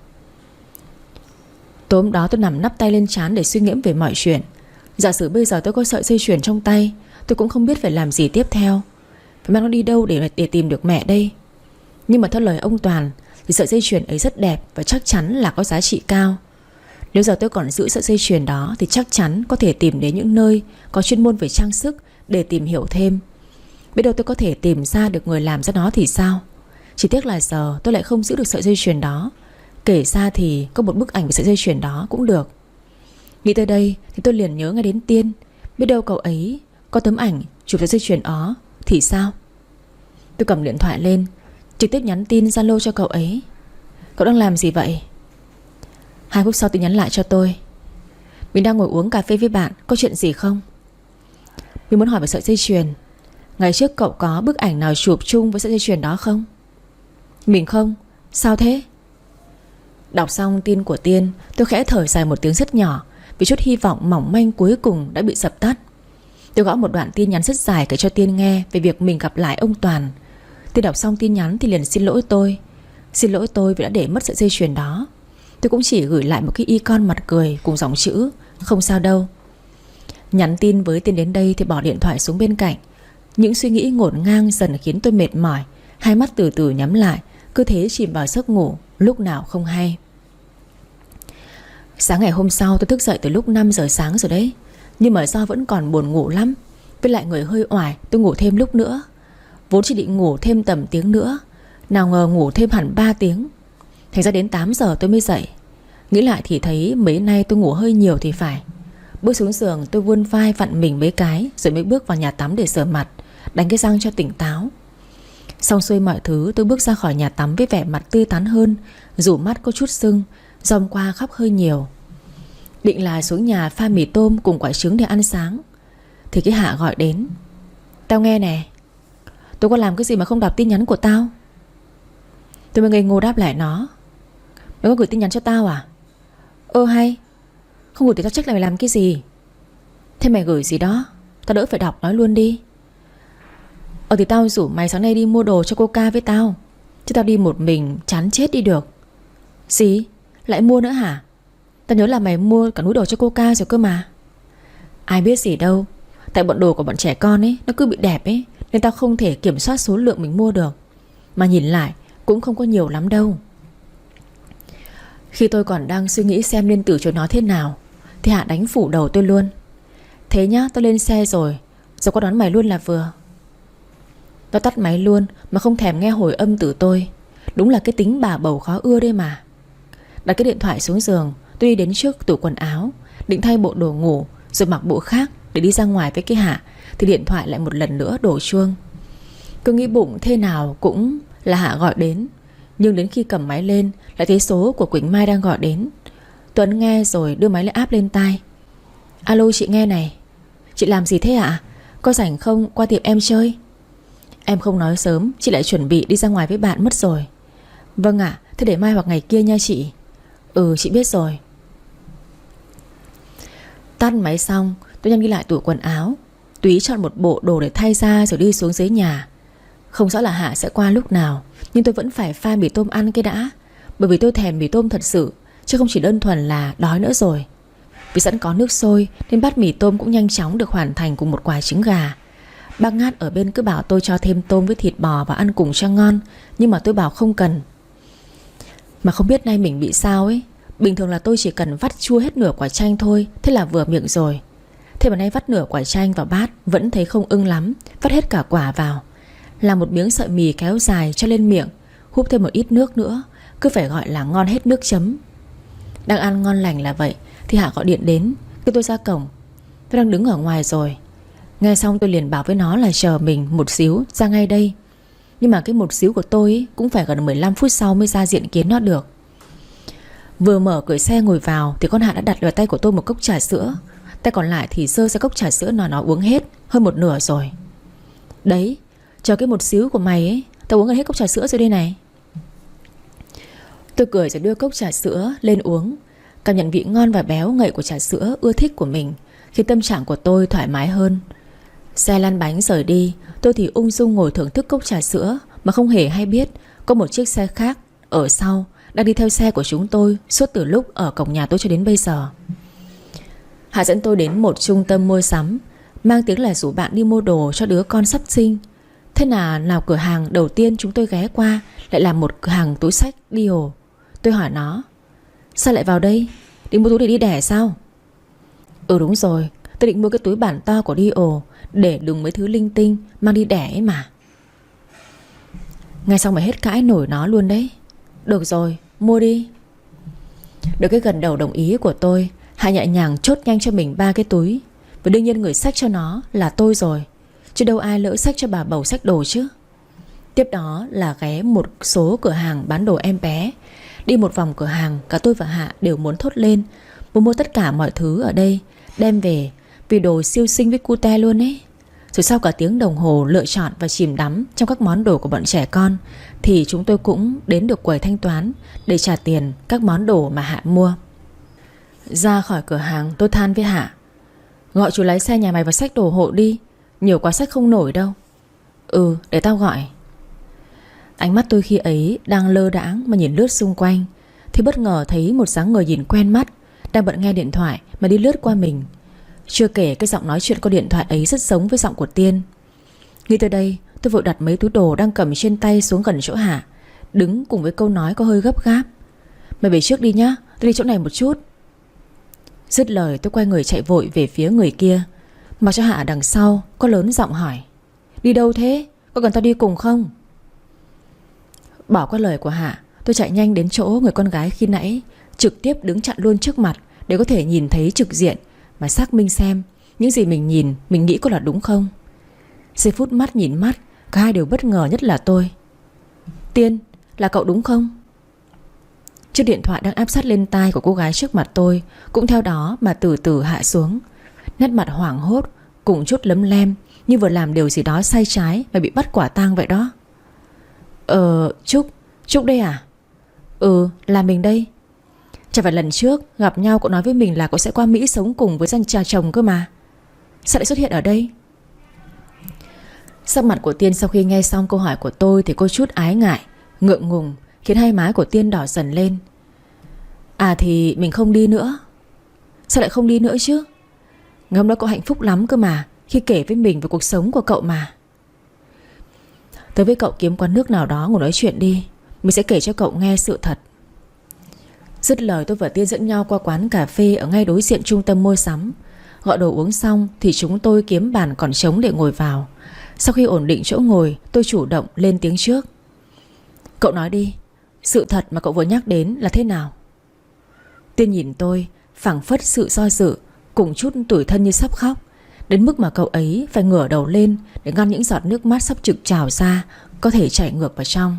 Tối hôm đó tôi nằm nắp tay lên trán để suy nghĩ về mọi chuyện. Giả sử bây giờ tôi có sợi dây chuyền trong tay, tôi cũng không biết phải làm gì tiếp theo. Phải mang nó đi đâu để, để tìm được mẹ đây? Nhưng mà theo lời ông Toàn thì sợi dây chuyền ấy rất đẹp và chắc chắn là có giá trị cao. Nếu giờ tôi còn giữ sợi dây chuyền đó thì chắc chắn có thể tìm đến những nơi có chuyên môn về trang sức để tìm hiểu thêm. Biết đâu tôi có thể tìm ra được người làm ra nó thì sao? Chỉ tiếc là giờ tôi lại không giữ được sợi dây chuyền đó. Kể ra thì có một bức ảnh về sợi dây chuyền đó cũng được. Nghĩ tới đây thì tôi liền nhớ ngay đến Tiên. Biết đâu cậu ấy có tấm ảnh chụp sợi dây chuyền đó thì sao? Tôi cầm điện thoại lên, trực tiếp nhắn tin Zalo cho cậu ấy. Cậu đang làm gì vậy? Hai phút sau tôi nhắn lại cho tôi. Mình đang ngồi uống cà phê với bạn, có chuyện gì không? Mình muốn hỏi về sợi dây chuyền. Ngày trước cậu có bức ảnh nào chụp chung với sợi dây chuyền đó không? Mình không. Sao thế? Đọc xong tin của Tiên, tôi khẽ thở dài một tiếng rất nhỏ, vì chút hy vọng mỏng manh cuối cùng đã bị dập tắt. Tôi gõ một đoạn tin nhắn rất dài kể cho Tiên nghe về việc mình gặp lại ông Toàn. Tiên đọc xong tin nhắn thì liền xin lỗi tôi. Xin lỗi tôi vì đã để mất sợi dây chuyền đó. Tôi cũng chỉ gửi lại một cái icon mặt cười cùng dòng chữ không sao đâu. Nhắn tin với Tiên đến đây thì bỏ điện thoại xuống bên cạnh. Những suy nghĩ ngổn ngang dần khiến tôi mệt mỏi. Hai mắt từ từ nhắm lại, cứ thế chìm vào giấc ngủ lúc nào không hay. Sáng ngày hôm sau tôi thức dậy từ lúc năm giờ sáng rồi đấy. Nhưng mà do vẫn còn buồn ngủ lắm, với lại người hơi oải, tôi ngủ thêm lúc nữa. Vốn chỉ định ngủ thêm tầm tiếng nữa, nào ngờ ngủ thêm hẳn ba tiếng. Thành ra đến tám giờ tôi mới dậy. Nghĩ lại thì thấy mấy nay tôi ngủ hơi nhiều thì phải. Bước xuống giường tôi vươn vai vặn mình mấy cái, rồi mới bước vào nhà tắm để rửa mặt, đánh cái răng cho tỉnh táo. Xong xuôi mọi thứ, tôi bước ra khỏi nhà tắm với vẻ mặt tươi tắn hơn, dù mắt có chút sưng do hôm qua khóc hơi nhiều. Định là xuống nhà pha mì tôm cùng quả trứng để ăn sáng, thì cái Hạ gọi đến. Tao nghe nè. Tôi có làm cái gì mà không đọc tin nhắn của tao? Tôi mới ngây ngô đáp lại nó. Mày có gửi tin nhắn cho tao à? Ơ hay. Không gửi thì tao trách là mày làm cái gì. Thế mày gửi gì đó, tao đỡ phải đọc, nói luôn đi. Ờ thì tao rủ mày sáng nay đi mua đồ cho Coca với tao, chứ tao đi một mình chán chết đi được. Gì? Lại mua nữa hả? Tao nhớ là mày mua cả núi đồ cho Coca rồi cơ mà. Ai biết gì đâu. Tại bọn đồ của bọn trẻ con ấy nó cứ bị đẹp ấy, nên tao không thể kiểm soát số lượng mình mua được. Mà nhìn lại cũng không có nhiều lắm đâu. Khi tôi còn đang suy nghĩ xem nên từ chối nó thế nào, thì Hạ đánh phủ đầu tôi luôn. Thế nhá, tao lên xe rồi, rồi qua đón mày luôn là vừa. Tao tắt máy luôn mà không thèm nghe hồi âm từ tôi. Đúng là cái tính bà bầu khó ưa đây mà. Đặt cái điện thoại xuống giường, tôi đi đến trước tủ quần áo, định thay bộ đồ ngủ rồi mặc bộ khác để đi ra ngoài với cái Hạ, thì điện thoại lại một lần nữa đổ chuông. Cứ nghĩ bụng thế nào cũng là Hạ gọi đến, nhưng đến khi cầm máy lên lại thấy số của Quỳnh Mai đang gọi đến. Tuấn nghe rồi đưa máy lại áp lên tai. Alo, chị nghe này. Chị làm gì thế ạ? Có rảnh không qua tiệm em chơi? Em không nói sớm, chị lại chuẩn bị đi ra ngoài với bạn mất rồi. Vâng ạ, thế để mai hoặc ngày kia nha chị. Ừ, chị biết rồi. Tắt máy xong, tôi nhanh đi lại tủ quần áo, túy chọn một bộ đồ để thay ra rồi đi xuống dưới nhà. Không rõ là Hạ sẽ qua lúc nào, nhưng tôi vẫn phải pha mì tôm ăn cái đã, bởi vì tôi thèm mì tôm thật sự, chứ không chỉ đơn thuần là đói nữa rồi. Vì sẵn có nước sôi nên bát mì tôm cũng nhanh chóng được hoàn thành cùng một quả trứng gà. Bác Ngát ở bên cứ bảo tôi cho thêm tôm với thịt bò và ăn cùng cho ngon, nhưng mà tôi bảo không cần. Mà không biết nay mình bị sao ấy. Bình thường là tôi chỉ cần vắt chua hết nửa quả chanh thôi, thế là vừa miệng rồi. Thế mà nay vắt nửa quả chanh vào bát vẫn thấy không ưng lắm, vắt hết cả quả vào. Làm một miếng sợi mì kéo dài cho lên miệng, húp thêm một ít nước nữa, cứ phải gọi là ngon hết nước chấm. Đang ăn ngon lành là vậy thì Hạ gọi điện đến khi tôi ra cổng. Tôi đang đứng ở ngoài rồi. Nghe xong tôi liền bảo với nó là chờ mình một xíu, ra ngay đây. Nhưng mà cái một xíu của tôi ấy, cũng phải gần mười lăm phút sau mới ra diện kiến nó được. Vừa mở cửa xe ngồi vào thì con Hạ đã đặt vào tay của tôi một cốc trà sữa. Tay còn lại thì giơ ra cốc trà sữa nó nó uống hết hơn một nửa rồi. Đấy, chờ cái một xíu của mày ấy, tao uống gần hết cốc trà sữa rồi đây này. Tôi cười rồi đưa cốc trà sữa lên uống, cảm nhận vị ngon và béo ngậy của trà sữa ưa thích của mình, khiến tâm trạng của tôi thoải mái hơn. Xe lăn bánh rời đi, tôi thì ung dung ngồi thưởng thức cốc trà sữa, mà không hề hay biết có một chiếc xe khác ở sau đang đi theo xe của chúng tôi suốt từ lúc ở cổng nhà tôi cho đến bây giờ. Hạ dẫn tôi đến một trung tâm mua sắm, mang tiếng là rủ bạn đi mua đồ cho đứa con sắp sinh. Thế là nào cửa hàng đầu tiên chúng tôi ghé qua lại là một cửa hàng túi xách Dior. Tôi hỏi nó: sao lại vào đây? Định mua túi để đi đẻ sao? Ừ đúng rồi, tôi định mua cái túi bản to của Dior để đựng mấy thứ linh tinh mang đi đẻ ấy mà. Ngay xong mày hết cãi nổi nó luôn đấy. Được rồi, mua đi. Được cái gần đầu đồng ý của tôi, Hạ nhẹ nhàng chốt nhanh cho mình ba cái túi. Và đương nhiên người xách cho nó là tôi rồi, chứ đâu ai lỡ xách cho bà bầu xách đồ chứ. Tiếp đó là ghé một số cửa hàng bán đồ em bé. Đi một vòng cửa hàng, cả tôi và Hạ đều muốn thốt lên, muốn mua tất cả mọi thứ ở đây đem về, vì đồ siêu xinh với cute luôn ấy. Rồi sau cả tiếng đồng hồ lựa chọn và chìm đắm trong các món đồ của bọn trẻ con, thì chúng tôi cũng đến được quầy thanh toán để trả tiền các món đồ mà Hạ mua. Ra khỏi cửa hàng tôi than với Hạ: gọi chú lái xe nhà mày vào xách đồ hộ đi, nhiều quá xách không nổi đâu. Ừ, để tao gọi. Ánh mắt tôi khi ấy đang lơ đãng mà nhìn lướt xung quanh, thì bất ngờ thấy một dáng người nhìn quen mắt đang bận nghe điện thoại mà đi lướt qua mình. Chưa kể cái giọng nói chuyện qua điện thoại ấy rất giống với giọng của Tiên. Nghĩ tới đây, tôi vội đặt mấy túi đồ đang cầm trên tay xuống gần chỗ Hạ, đứng cùng với câu nói có hơi gấp gáp: mày về trước đi nhá, tôi đi chỗ này một chút. Dứt lời tôi quay người chạy vội về phía người kia, mặc cho Hạ đằng sau có lớn giọng hỏi: Đi đâu thế? Có cần tao đi cùng không? Bỏ qua lời của Hạ, tôi chạy nhanh đến chỗ người con gái khi nãy, trực tiếp đứng chặn luôn trước mặt để có thể nhìn thấy trực diện mà xác minh xem những gì mình nhìn, mình nghĩ có là đúng không. Giây phút mắt nhìn mắt, cả hai đều bất ngờ, nhất là tôi. Tiên, là cậu đúng không? Chiếc điện thoại đang áp sát lên tai của cô gái trước mặt tôi cũng theo đó mà từ từ hạ xuống. Nét mặt hoảng hốt cùng chút lấm lem, như vừa làm điều gì đó sai trái và bị bắt quả tang vậy đó. Ờ, Trúc, Trúc đây à? Ừ, là mình đây. Chả phải lần trước gặp nhau cậu nói với mình là cậu sẽ qua Mỹ sống cùng với dân cha chồng cơ mà. Sao lại xuất hiện ở đây? Sắc mặt của Tiên sau khi nghe xong câu hỏi của tôi thì có chút ái ngại, ngượng ngùng, khiến hai má của Tiên đỏ dần lên. À thì mình không đi nữa. Sao lại không đi nữa chứ? Ngày hôm đó cậu hạnh phúc lắm cơ mà, khi kể với mình về cuộc sống của cậu mà. Tới với cậu kiếm quán nước nào đó ngồi nói chuyện đi, mình sẽ kể cho cậu nghe sự thật. Dứt lời tôi và Tiên dẫn nhau qua quán cà phê ở ngay đối diện trung tâm mua sắm. Gọi đồ uống xong thì chúng tôi kiếm bàn còn trống để ngồi vào. Sau khi ổn định chỗ ngồi, tôi chủ động lên tiếng trước. Cậu nói đi, sự thật mà cậu vừa nhắc đến là thế nào? Tiên nhìn tôi, phảng phất sự do dự cùng chút tủi thân như sắp khóc, đến mức mà cậu ấy phải ngửa đầu lên để ngăn những giọt nước mắt sắp trực trào ra, có thể chảy ngược vào trong.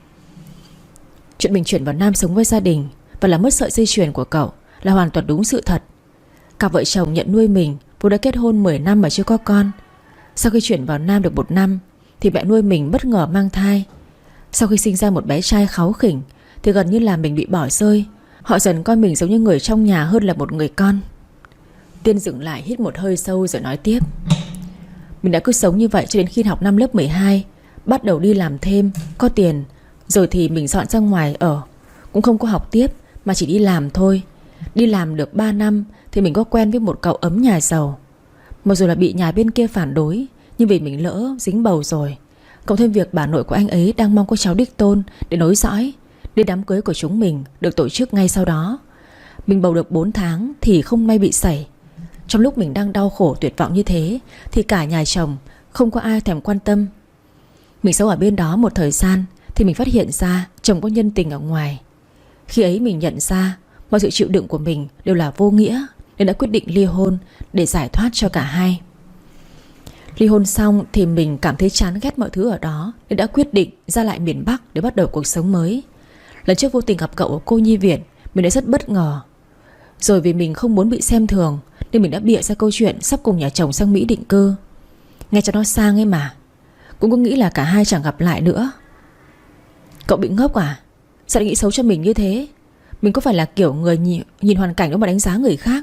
Chuyện mình chuyển vào Nam sống với gia đình và là mất sợi dây chuyền của cậu là hoàn toàn đúng sự thật. Cặp vợ chồng nhận nuôi mình vốn đã kết hôn mười năm mà chưa có con. Sau khi chuyển vào Nam được một năm thì mẹ nuôi mình bất ngờ mang thai. Sau khi sinh ra một bé trai kháu khỉnh thì gần như là mình bị bỏ rơi. Họ dần coi mình giống như người trong nhà hơn là một người con. Tiên dừng lại hít một hơi sâu rồi nói tiếp. Mình đã cứ sống như vậy cho đến khi học năm lớp mười hai, bắt đầu đi làm thêm, có tiền. Rồi thì mình dọn ra ngoài ở, cũng không có học tiếp mà chỉ đi làm thôi. Đi làm được ba năm thì mình có quen với một cậu ấm nhà giàu. Mặc dù là bị nhà bên kia phản đối, nhưng vì mình lỡ dính bầu rồi, cộng thêm việc bà nội của anh ấy đang mong có cháu đích tôn để nối dõi, nên đám cưới của chúng mình được tổ chức ngay sau đó. Mình bầu được bốn tháng thì không may bị sảy. Trong lúc mình đang đau khổ tuyệt vọng như thế thì cả nhà chồng không có ai thèm quan tâm. Mình sống ở bên đó một thời gian thì mình phát hiện ra chồng có nhân tình ở ngoài. Khi ấy mình nhận ra mọi sự chịu đựng của mình đều là vô nghĩa, nên đã quyết định ly hôn để giải thoát cho cả hai. Ly hôn xong thì mình cảm thấy chán ghét mọi thứ ở đó, nên đã quyết định ra lại miền Bắc để bắt đầu cuộc sống mới. Lần trước vô tình gặp cậu ở cô nhi viện, mình đã rất bất ngờ. Rồi vì mình không muốn bị xem thường nên mình đã bịa ra câu chuyện sắp cùng nhà chồng sang Mỹ định cư. Nghe cho nó sang ấy mà. Cũng có nghĩ là cả hai chẳng gặp lại nữa. Cậu bị ngốc à? Sao lại nghĩ xấu cho mình như thế? Mình có phải là kiểu người nhìn, nhìn hoàn cảnh đó mà đánh giá người khác?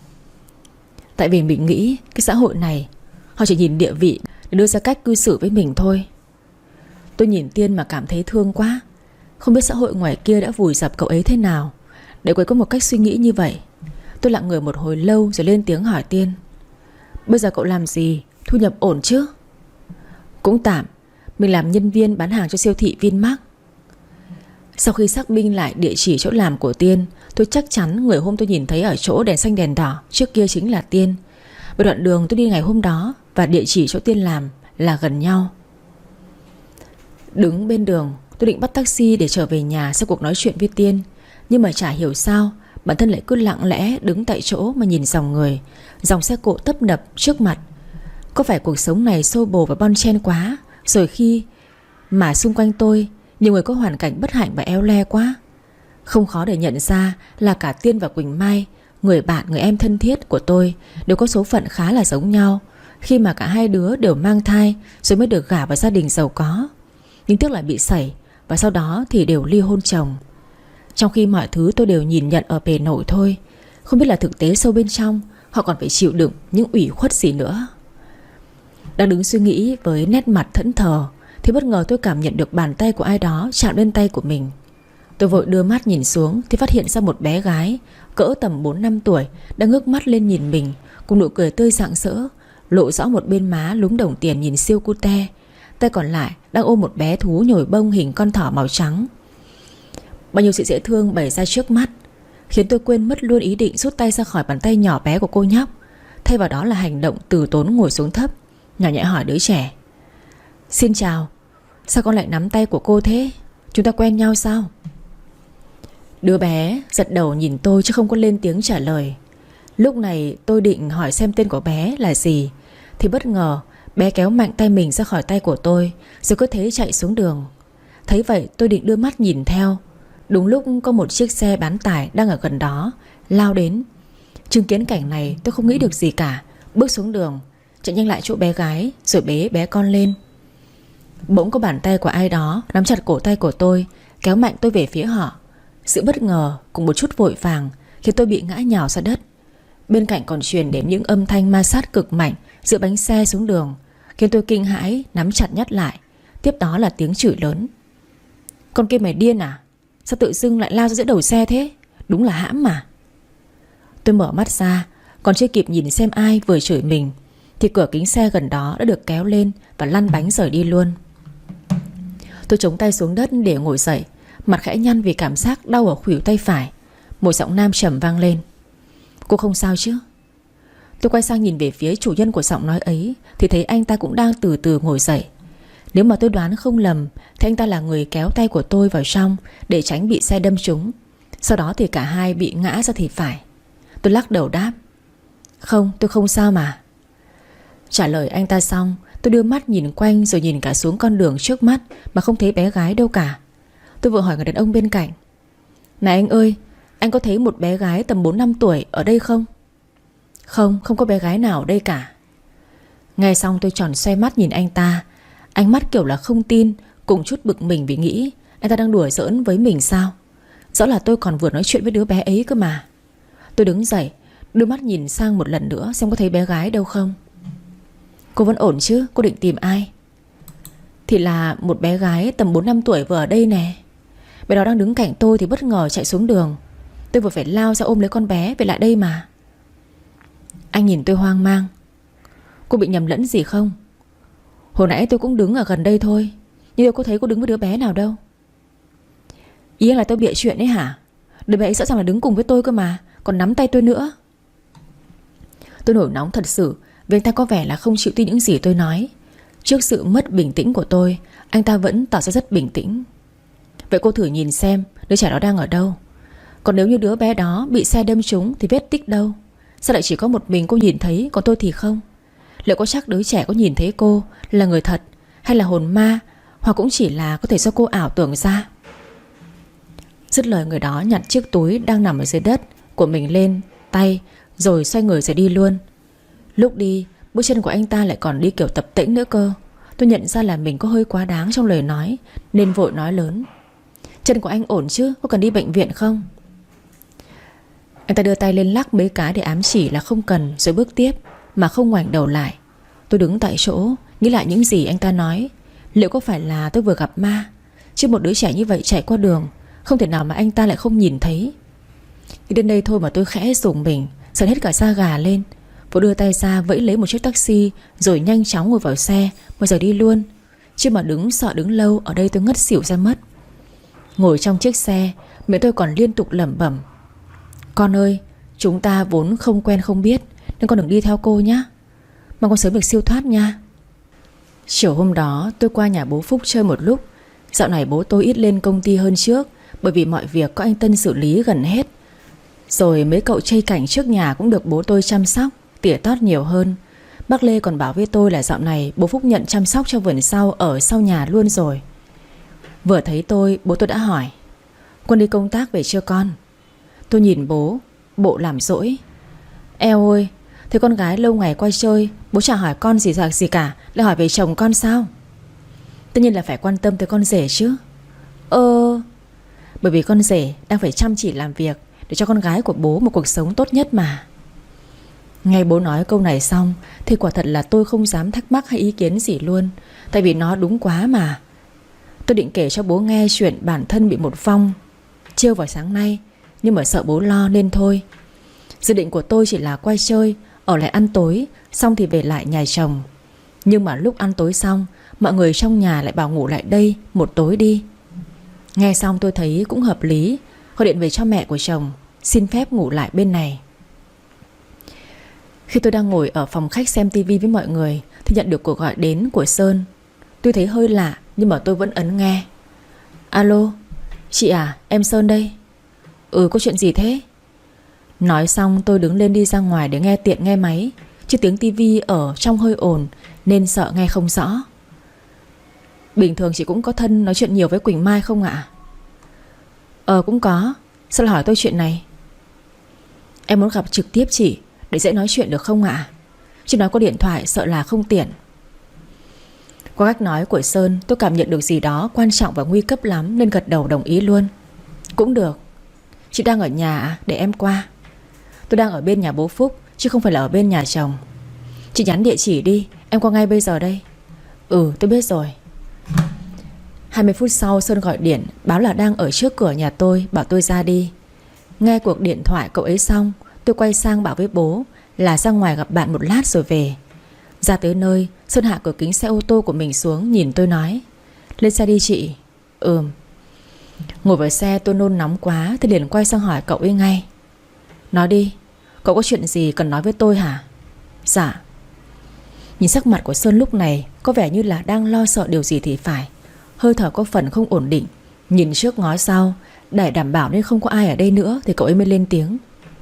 Tại vì mình nghĩ cái xã hội này họ chỉ nhìn địa vị để đưa ra cách cư xử với mình thôi. Tôi nhìn Tiên mà cảm thấy thương quá. Không biết xã hội ngoài kia đã vùi dập cậu ấy thế nào để quấy có một cách suy nghĩ như vậy. Tôi lặng người một hồi lâu rồi lên tiếng hỏi Tiên. Bây giờ cậu làm gì? Thu nhập ổn chứ? Cũng tạm. Mình làm nhân viên bán hàng cho siêu thị Vinmart. Sau khi xác minh lại địa chỉ chỗ làm của Tiên, tôi chắc chắn người hôm tôi nhìn thấy ở chỗ đèn xanh đèn đỏ trước kia chính là Tiên. Bởi đoạn đường tôi đi ngày hôm đó và địa chỉ chỗ Tiên làm là gần nhau. Đứng bên đường, tôi định bắt taxi để trở về nhà sau cuộc nói chuyện với Tiên. Nhưng mà chả hiểu sao bản thân lại cứ lặng lẽ đứng tại chỗ mà nhìn dòng người, dòng xe cộ tấp nập trước mặt. Có phải cuộc sống này xô bồ và bon chen quá rồi khi mà xung quanh tôi nhiều người có hoàn cảnh bất hạnh và éo le quá? Không khó để nhận ra là cả Tiên và Quỳnh Mai, người bạn, người em thân thiết của tôi, đều có số phận khá là giống nhau, khi mà cả hai đứa đều mang thai rồi mới được gả vào gia đình giàu có. Nhưng tiếc lại bị sẩy và sau đó thì đều ly hôn chồng. Trong khi mọi thứ tôi đều nhìn nhận ở bề nổi thôi, không biết là thực tế sâu bên trong họ còn phải chịu đựng những ủy khuất gì nữa. Đang đứng suy nghĩ với nét mặt thẫn thờ thì bất ngờ tôi cảm nhận được bàn tay của ai đó chạm lên tay của mình. Tôi vội đưa mắt nhìn xuống thì phát hiện ra một bé gái cỡ tầm bốn năm tuổi đang ngước mắt lên nhìn mình, cùng nụ cười tươi rạng rỡ, lộ rõ một bên má lúm đồng tiền nhìn siêu cute. Tay còn lại đang ôm một bé thú nhồi bông hình con thỏ màu trắng. Bao nhiêu sự dễ thương bày ra trước mắt, khiến tôi quên mất luôn ý định rút tay ra khỏi bàn tay nhỏ bé của cô nhóc. Thay vào đó là hành động từ tốn ngồi xuống thấp, nhỏ nhẹ hỏi đứa trẻ: Xin chào, sao con lại nắm tay của cô thế? Chúng ta quen nhau sao? Đứa bé giật đầu nhìn tôi chứ không có lên tiếng trả lời. Lúc này tôi định hỏi xem tên của bé là gì, thì bất ngờ bé kéo mạnh tay mình ra khỏi tay của tôi, rồi cứ thế chạy xuống đường. Thấy vậy tôi định đưa mắt nhìn theo. Đúng lúc có một chiếc xe bán tải đang ở gần đó lao đến. Chứng kiến cảnh này tôi không nghĩ được gì cả, bước xuống đường, chạy nhanh lại chỗ bé gái, rồi bế bé con lên. Bỗng có bàn tay của ai đó nắm chặt cổ tay của tôi, kéo mạnh tôi về phía họ. Sự bất ngờ cùng một chút vội vàng khiến tôi bị ngã nhào ra đất. Bên cạnh còn truyền đến những âm thanh ma sát cực mạnh giữa bánh xe xuống đường, khiến tôi kinh hãi nắm chặt nhắt lại. Tiếp đó là tiếng chửi lớn: Con kia mày điên à? Sao tự dưng lại lao ra giữa đầu xe thế? Đúng là hãm mà. Tôi mở mắt ra, còn chưa kịp nhìn xem ai vừa chửi mình thì cửa kính xe gần đó đã được kéo lên và lăn bánh rời đi luôn. Tôi chống tay xuống đất để ngồi dậy, mặt khẽ nhăn vì cảm giác đau ở khuỷu tay phải. Một giọng nam trầm vang lên: Cô không sao chứ? Tôi quay sang nhìn về phía chủ nhân của giọng nói ấy thì thấy anh ta cũng đang từ từ ngồi dậy. Nếu mà tôi đoán không lầm thì anh ta là người kéo tay của tôi vào trong để tránh bị xe đâm trúng. Sau đó thì cả hai bị ngã ra thì phải. Tôi lắc đầu đáp: Không, tôi không sao mà. Trả lời anh ta xong, tôi đưa mắt nhìn quanh rồi nhìn cả xuống con đường trước mắt mà không thấy bé gái đâu cả. Tôi vội hỏi người đàn ông bên cạnh: Này anh ơi, anh có thấy một bé gái tầm bốn năm tuổi ở đây không? Không, không có bé gái nào ở đây cả. Nghe xong tôi tròn xoay mắt nhìn anh ta, ánh mắt kiểu là không tin cùng chút bực mình vì nghĩ anh ta đang đùa giỡn với mình sao. Rõ là tôi còn vừa nói chuyện với đứa bé ấy cơ mà. Tôi đứng dậy, đưa mắt nhìn sang một lần nữa xem có thấy bé gái đâu không. Cô vẫn ổn chứ? Cô định tìm ai? Thì là một bé gái tầm bốn năm tuổi vừa ở đây nè. Bé đó đang đứng cạnh tôi thì bất ngờ chạy xuống đường. Tôi vừa phải lao ra ôm lấy con bé về lại đây mà. Anh nhìn tôi hoang mang: Cô bị nhầm lẫn gì không? Hồi nãy tôi cũng đứng ở gần đây thôi, nhưng tôi có thấy cô đứng với đứa bé nào đâu. Ý là tôi bịa chuyện đấy hả? Đứa bé ấy rõ ràng là đứng cùng với tôi cơ mà, còn nắm tay tôi nữa. Tôi nổi nóng thật sự vì anh ta có vẻ là không chịu tin những gì tôi nói. Trước sự mất bình tĩnh của tôi, anh ta vẫn tỏ ra rất bình tĩnh. Vậy cô thử nhìn xem đứa trẻ đó đang ở đâu. Còn nếu như đứa bé đó bị xe đâm trúng thì vết tích đâu? Sao lại chỉ có một mình cô nhìn thấy, còn tôi thì không? Liệu có chắc đứa trẻ có nhìn thấy cô là người thật, hay là hồn ma, hoặc cũng chỉ là có thể do cô ảo tưởng ra? Dứt lời, người đó nhặt chiếc túi đang nằm ở dưới đất của mình lên tay, rồi xoay người rời đi luôn. Lúc đi, bước chân của anh ta lại còn đi kiểu tập tễnh nữa cơ. Tôi nhận ra là mình có hơi quá đáng trong lời nói, nên vội nói lớn: Chân của anh ổn chứ? Có cần đi bệnh viện không? Anh ta đưa tay lên lắc mấy cái để ám chỉ là không cần, rồi bước tiếp mà không ngoảnh đầu lại. Tôi đứng tại chỗ nghĩ lại những gì anh ta nói. Liệu có phải là tôi vừa gặp ma? Chứ một đứa trẻ như vậy chạy qua đường, không thể nào mà anh ta lại không nhìn thấy. Thì đến đây thôi mà tôi khẽ rùng mình, sợn hết cả da gà lên. Vội đưa tay ra vẫy lấy một chiếc taxi, rồi nhanh chóng ngồi vào xe mà rời đi luôn. Chứ mà đứng sợ đứng lâu ở đây tôi ngất xỉu ra mất. Ngồi trong chiếc xe, miệng tôi còn liên tục lẩm bẩm: Con ơi, chúng ta vốn không quen không biết, nên con đừng đi theo cô nhé. Mong con sớm được siêu thoát nha. Chiều hôm đó tôi qua nhà bố Phúc chơi một lúc. Dạo này bố tôi ít lên công ty hơn trước, bởi vì mọi việc có anh Tân xử lý gần hết. Rồi mấy cậu chơi cảnh trước nhà cũng được bố tôi chăm sóc, tỉa tót nhiều hơn. Bác Lê còn bảo với tôi là dạo này bố Phúc nhận chăm sóc cho vườn sau ở sau nhà luôn rồi. Vừa thấy tôi, bố tôi đã hỏi: Con đi công tác về chưa con? Tôi nhìn bố, bộ làm dỗi: Eo ơi, thế con gái lâu ngày qua chơi, bố chả hỏi con gì giặc gì cả, lại hỏi về chồng con sao? Tất nhiên là phải quan tâm tới con rể chứ. Ơ Bởi vì con rể đang phải chăm chỉ làm việc để cho con gái của bố một cuộc sống tốt nhất mà. Nghe bố nói câu này xong thì quả thật là tôi không dám thắc mắc hay ý kiến gì luôn, tại vì nó đúng quá mà. Tôi định kể cho bố nghe chuyện bản thân bị một vong trêu vào sáng nay, nhưng mà sợ bố lo nên thôi. Dự định của tôi chỉ là quay chơi, ở lại ăn tối, xong thì về lại nhà chồng. Nhưng mà lúc ăn tối xong, mọi người trong nhà lại bảo ngủ lại đây một tối đi. Nghe xong tôi thấy cũng hợp lý, gọi điện về cho mẹ của chồng, xin phép ngủ lại bên này. Khi tôi đang ngồi ở phòng khách xem tivi với mọi người thì nhận được cuộc gọi đến của Sơn. Tôi thấy hơi lạ nhưng mà tôi vẫn ấn nghe. Alo, chị à, em Sơn đây. Ừ, có chuyện gì thế? Nói xong tôi đứng lên đi ra ngoài để nghe tiện nghe máy, chứ tiếng tivi ở trong hơi ồn nên sợ nghe không rõ. Bình thường chị cũng có thân nói chuyện nhiều với Quỳnh Mai không ạ? Ờ cũng có. Sao lại hỏi tôi chuyện này? Em muốn gặp trực tiếp chị để dễ nói chuyện được không ạ? Chứ nói qua điện thoại sợ là không tiện. Qua cách nói của Sơn, tôi cảm nhận được gì đó quan trọng và nguy cấp lắm nên gật đầu đồng ý luôn. Cũng được. Chị đang ở nhà à? Để em qua. Tôi đang ở bên nhà bố Phúc chứ không phải là ở bên nhà chồng. Chị nhắn địa chỉ đi, em qua ngay bây giờ đây. Ừ, tôi biết rồi. Hai mươi phút sau Sơn gọi điện báo là đang ở trước cửa nhà tôi, bảo tôi ra đi. Nghe cuộc điện thoại cậu ấy xong, tôi quay sang bảo với bố là ra ngoài gặp bạn một lát rồi về. Ra tới nơi, Sơn hạ cửa kính xe ô tô của mình xuống, nhìn tôi nói: lên xe đi chị. Ừm. Ngồi vào xe tôi nôn nóng quá thì liền quay sang hỏi cậu ấy ngay. Nói đi, cậu có chuyện gì cần nói với tôi hả? Dạ. Nhìn sắc mặt của Sơn lúc này có vẻ như là đang lo sợ điều gì thì phải. Hơi thở có phần không ổn định. Nhìn trước ngó sau, để đảm bảo nên không có ai ở đây nữa thì cậu ấy mới lên tiếng.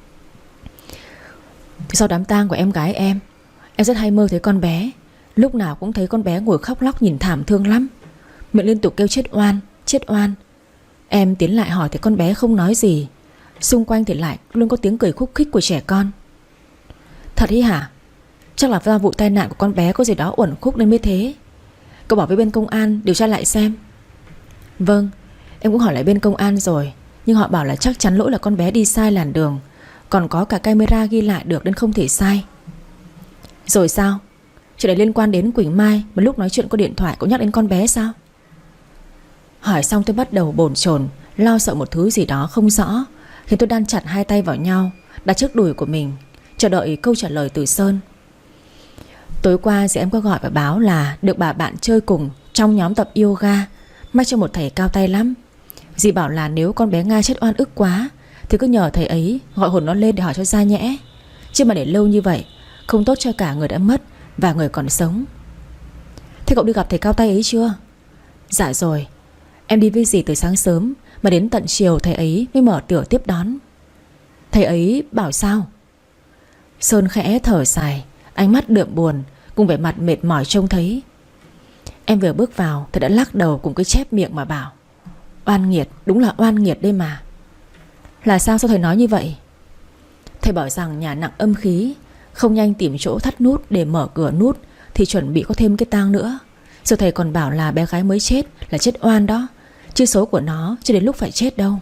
Sau đám tang của em gái em, em rất hay mơ thấy con bé. Lúc nào cũng thấy con bé ngồi khóc lóc nhìn thảm thương lắm, miệng liên tục kêu chết oan, chết oan. Em tiến lại hỏi thì con bé không nói gì. Xung quanh thì lại luôn có tiếng cười khúc khích của trẻ con. Thật ý hả? Chắc là do vụ tai nạn của con bé có gì đó uẩn khúc nên mới thế. Cậu bảo với bên công an điều tra lại xem. Vâng, em cũng hỏi lại bên công an rồi, nhưng họ bảo là chắc chắn lỗi là con bé đi sai làn đường, còn có cả camera ghi lại được nên không thể sai. Rồi sao? Chuyện này liên quan đến Quỳnh Mai mà lúc nói chuyện qua điện thoại cũng nhắc đến con bé sao? Hỏi xong tôi bắt đầu bồn chồn, lo sợ một thứ gì đó không rõ, khiến tôi đan chặt hai tay vào nhau, đặt trước đùi của mình, chờ đợi câu trả lời từ Sơn. Tối qua dì em có gọi và báo là được bà bạn chơi cùng trong nhóm tập yoga mách cho một thầy cao tay lắm. Dì bảo là nếu con bé Nga chết oan ức quá thì cứ nhờ thầy ấy gọi hồn nó lên để hỏi cho ra nhẽ. Chứ mà để lâu như vậy không tốt cho cả người đã mất và người còn sống. Thế cậu đi gặp thầy cao tay ấy chưa? Dạ rồi. Em đi với dì từ sáng sớm mà đến tận chiều thầy ấy mới mở cửa tiếp đón. Thầy ấy bảo sao? Sơn khẽ thở dài, ánh mắt đượm buồn cùng vẻ mặt mệt mỏi trông thấy. Em vừa bước vào thầy đã lắc đầu cùng cái chép miệng mà bảo: oan nghiệt, đúng là oan nghiệt đây mà. Là sao sao thầy nói như vậy? Thầy bảo rằng nhà nặng âm khí, không nhanh tìm chỗ thắt nút để mở cửa nút thì chuẩn bị có thêm cái tang nữa. Rồi thầy còn bảo là bé gái mới chết là chết oan đó, chứ số của nó chưa đến lúc phải chết đâu.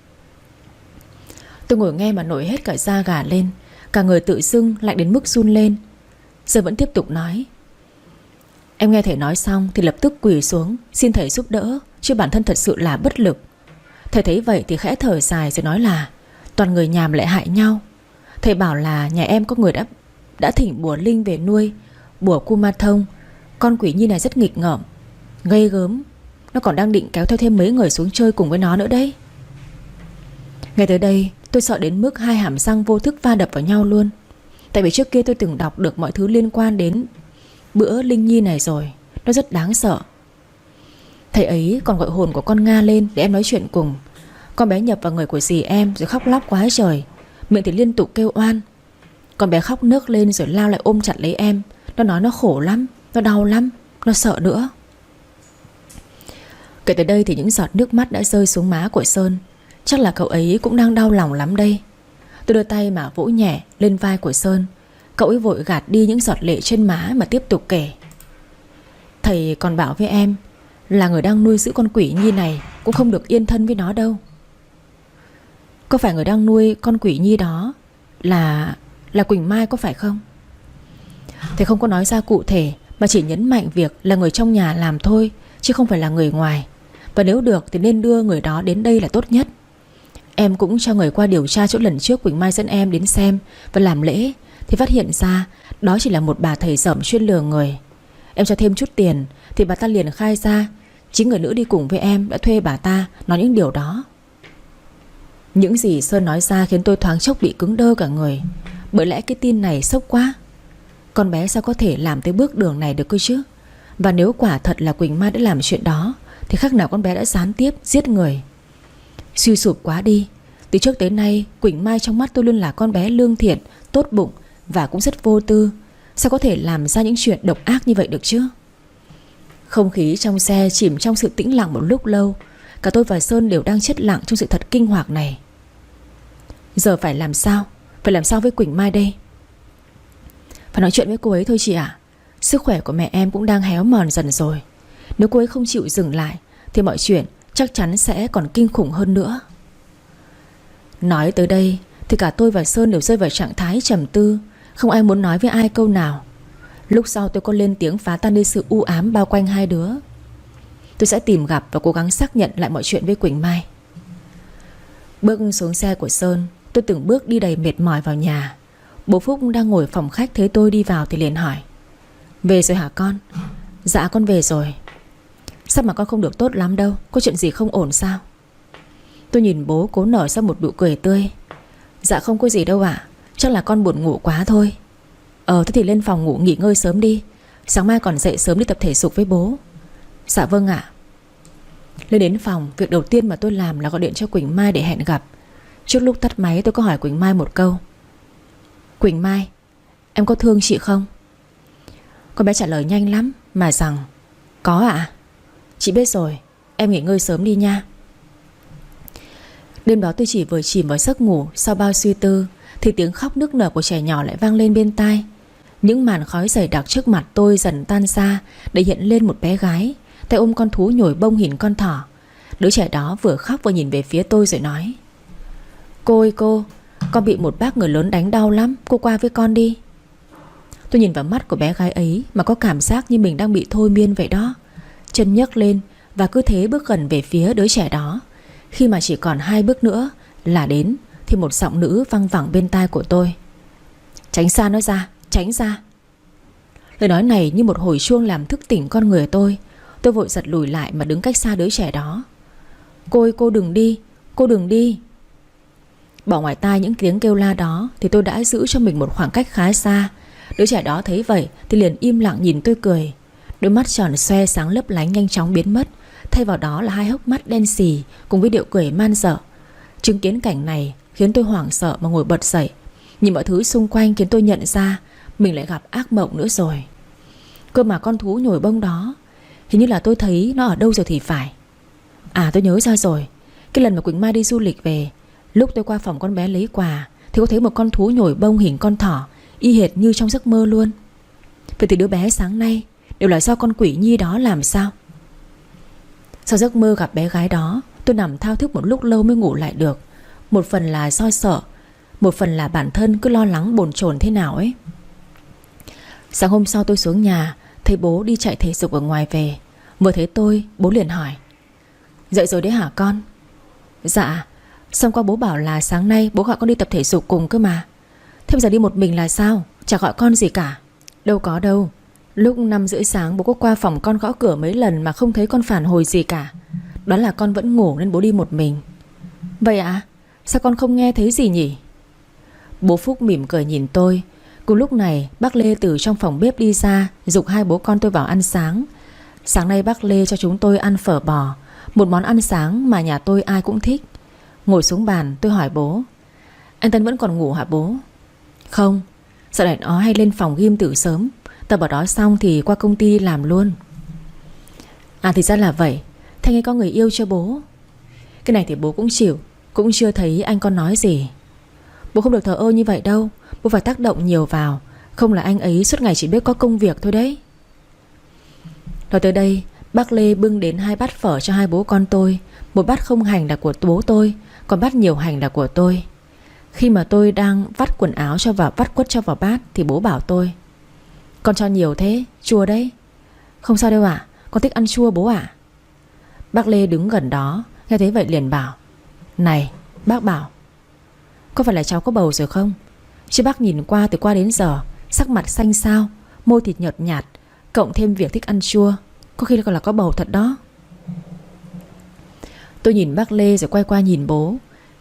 Tôi ngồi nghe mà nổi hết cả da gà lên, cả người tự dưng lạnh đến mức run lên. Giờ vẫn tiếp tục nói. Em nghe thầy nói xong thì lập tức quỳ xuống xin thầy giúp đỡ, chứ bản thân thật sự là bất lực. Thầy thấy vậy thì khẽ thở dài rồi nói là toàn người nhàm lại hại nhau. Thầy bảo là nhà em có người đã đã thỉnh bùa linh về nuôi, bùa cu ma thông. Con quỷ nhi này rất nghịch ngợm, gây gớm, nó còn đang định kéo theo thêm mấy người xuống chơi cùng với nó nữa đấy. Ngay tới đây tôi sợ đến mức hai hàm răng vô thức va đập vào nhau luôn. Tại vì trước kia tôi từng đọc được mọi thứ liên quan đến bữa linh nhi này rồi, nó rất đáng sợ. Thầy ấy còn gọi hồn của con Nga lên để em nói chuyện cùng. Con bé nhập vào người của dì em rồi khóc lóc quá trời, miệng thì liên tục kêu oan. Con bé khóc nấc lên rồi lao lại ôm chặt lấy em. Nó nói nó khổ lắm, nó đau lắm, nó sợ nữa. Kể từ đây thì những giọt nước mắt đã rơi xuống má của Sơn. Chắc là cậu ấy cũng đang đau lòng lắm đây. Tôi đưa tay mà vỗ nhẹ lên vai của Sơn. Cậu ấy vội gạt đi những giọt lệ trên má mà tiếp tục kể. Thầy còn bảo với em là người đang nuôi giữ con quỷ nhi này cũng không được yên thân với nó đâu. Có phải người đang nuôi con quỷ nhi đó Là Là Quỳnh Mai có phải không? Thầy không có nói ra cụ thể, mà chỉ nhấn mạnh việc là người trong nhà làm thôi, chứ không phải là người ngoài. Và nếu được thì nên đưa người đó đến đây là tốt nhất. Em cũng cho người qua điều tra chỗ lần trước Quỳnh Mai dẫn em đến xem và làm lễ, thì phát hiện ra đó chỉ là một bà thầy dởm chuyên lừa người. Em cho thêm chút tiền thì bà ta liền khai ra chính người nữ đi cùng với em đã thuê bà ta nói những điều đó. Những gì Sơn nói ra khiến tôi thoáng chốc bị cứng đơ cả người. Bởi lẽ cái tin này sốc quá. Con bé sao có thể làm tới bước đường này được cơ chứ? Và nếu quả thật là Quỳnh Mai đã làm chuyện đó thì khác nào con bé đã gián tiếp giết người. Suy sụp quá đi. Từ trước tới nay Quỳnh Mai trong mắt tôi luôn là con bé lương thiện, tốt bụng và cũng rất vô tư. Sao có thể làm ra những chuyện độc ác như vậy được chứ? Không khí trong xe chìm trong sự tĩnh lặng một lúc lâu. Cả tôi và Sơn đều đang chết lặng trong sự thật kinh hoàng này. Giờ phải làm sao? Phải làm sao với Quỳnh Mai đây? Phải nói chuyện với cô ấy thôi chị ạ. Sức khỏe của mẹ em cũng đang héo mòn dần rồi. Nếu cô ấy không chịu dừng lại thì mọi chuyện chắc chắn sẽ còn kinh khủng hơn nữa. Nói tới đây thì cả tôi và Sơn đều rơi vào trạng thái trầm tư. Không ai muốn nói với ai câu nào. Lúc sau tôi có lên tiếng phá tan đi sự u ám bao quanh hai đứa. Tôi sẽ tìm gặp và cố gắng xác nhận lại mọi chuyện với Quỳnh Mai. Bước xuống xe của Sơn, tôi từng bước đi đầy mệt mỏi vào nhà. Bố Phúc đang ngồi phòng khách thấy tôi đi vào thì liền hỏi: Về rồi hả con? Dạ con về rồi. Sao mà con không được tốt lắm đâu? Có chuyện gì không ổn sao? Tôi nhìn bố cố nở ra một nụ cười tươi. Dạ không có gì đâu ạ. Chắc là con buồn ngủ quá thôi. Ờ thế thì lên phòng ngủ nghỉ ngơi sớm đi. Sáng mai còn dậy sớm đi tập thể dục với bố. Dạ vâng ạ. Lên đến phòng, việc đầu tiên mà tôi làm là gọi điện cho Quỳnh Mai để hẹn gặp. Trước lúc tắt máy tôi có hỏi Quỳnh Mai một câu: Quỳnh Mai, em có thương chị không? Con bé trả lời nhanh lắm mà rằng: Có ạ. Chị biết rồi, em nghỉ ngơi sớm đi nha. Đêm đó tôi chỉ vừa chìm vào giấc ngủ sau bao suy tư thì tiếng khóc nức nở của trẻ nhỏ lại vang lên bên tai. Những màn khói dày đặc trước mặt tôi dần tan ra để hiện lên một bé gái, tay ôm con thú nhồi bông hình con thỏ. Đứa trẻ đó vừa khóc vừa nhìn về phía tôi rồi nói: Cô ơi cô, con bị một bác người lớn đánh đau lắm, cô qua với con đi. Tôi nhìn vào mắt của bé gái ấy mà có cảm giác như mình đang bị thôi miên vậy đó. Chân nhấc lên và cứ thế bước gần về phía đứa trẻ đó. Khi mà chỉ còn hai bước nữa là đến thì một giọng nữ văng vẳng bên tai của tôi: Tránh xa nó ra, tránh ra. Lời nói này như một hồi chuông làm thức tỉnh con người tôi. Tôi vội giật lùi lại mà đứng cách xa đứa trẻ đó. Cô ơi cô đừng đi, cô đừng đi. Bỏ ngoài tai những tiếng kêu la đó thì tôi đã giữ cho mình một khoảng cách khá xa. Đứa trẻ đó thấy vậy thì liền im lặng nhìn tôi cười. Đôi mắt tròn xoe sáng lấp lánh nhanh chóng biến mất. Thay vào đó là hai hốc mắt đen xì cùng với điệu cười man dợ. Chứng kiến cảnh này khiến tôi hoảng sợ mà ngồi bật dậy. Nhìn mọi thứ xung quanh khiến tôi nhận ra mình lại gặp ác mộng nữa rồi. Cơ mà con thú nhồi bông đó hình như là tôi thấy nó ở đâu rồi thì phải. À tôi nhớ ra rồi. Cái lần mà Quỳnh Mai đi du lịch về, lúc tôi qua phòng con bé lấy quà thì có thấy một con thú nhồi bông hình con thỏ, y hệt như trong giấc mơ luôn. Vậy thì đứa bé sáng nay đều là do con quỷ nhi đó làm sao? Sau giấc mơ gặp bé gái đó, tôi nằm thao thức một lúc lâu mới ngủ lại được. Một phần là do sợ, một phần là bản thân cứ lo lắng bồn chồn thế nào ấy. Sáng hôm sau tôi xuống nhà, thấy bố đi chạy thể dục ở ngoài về. Vừa thấy tôi, bố liền hỏi: Dậy rồi đấy hả con? Dạ. Xong qua bố bảo là sáng nay bố gọi con đi tập thể dục cùng cơ mà. Thế bây giờ đi một mình là sao? Chả gọi con gì cả. Đâu có đâu. Lúc năm rưỡi sáng bố có qua phòng con gõ cửa mấy lần mà không thấy con phản hồi gì cả. Đoán là con vẫn ngủ nên bố đi một mình. Vậy ạ? À? Sao con không nghe thấy gì nhỉ? Bố Phúc mỉm cười nhìn tôi. Cùng lúc này bác Lê từ trong phòng bếp đi ra, giục hai bố con tôi vào ăn sáng. Sáng nay bác Lê cho chúng tôi ăn phở bò, một món ăn sáng mà nhà tôi ai cũng thích. Ngồi xuống bàn tôi hỏi bố: Anh Tân vẫn còn ngủ hả bố? Không, dạo này nó hay lên phòng gym từ sớm. Tập ở đó xong thì qua công ty làm luôn. À thì ra là vậy. Thế anh ấy có người yêu chưa bố? Cái này thì bố cũng chịu. Cũng chưa thấy anh con nói gì. Bố không được thờ ơ như vậy đâu. Bố phải tác động nhiều vào. Không là anh ấy suốt ngày chỉ biết có công việc thôi đấy. Nói tới đây bác Lê bưng đến hai bát phở cho hai bố con tôi. Một bát không hành là của bố tôi, còn bát nhiều hành là của tôi. Khi mà tôi đang vắt quần áo cho vào, vắt quất cho vào bát thì bố bảo tôi: Con cho nhiều thế, chua đấy. Không sao đâu ạ, à, con thích ăn chua bố ạ. À. Bác Lê đứng gần đó nghe thấy vậy liền bảo: Này bác Bảo, có phải là cháu có bầu rồi không? Chứ bác nhìn qua từ qua đến giờ sắc mặt xanh xao, môi thịt nhợt nhạt, cộng thêm việc thích ăn chua, có khi còn là có bầu thật đó. Tôi nhìn bác Lê rồi quay qua nhìn bố.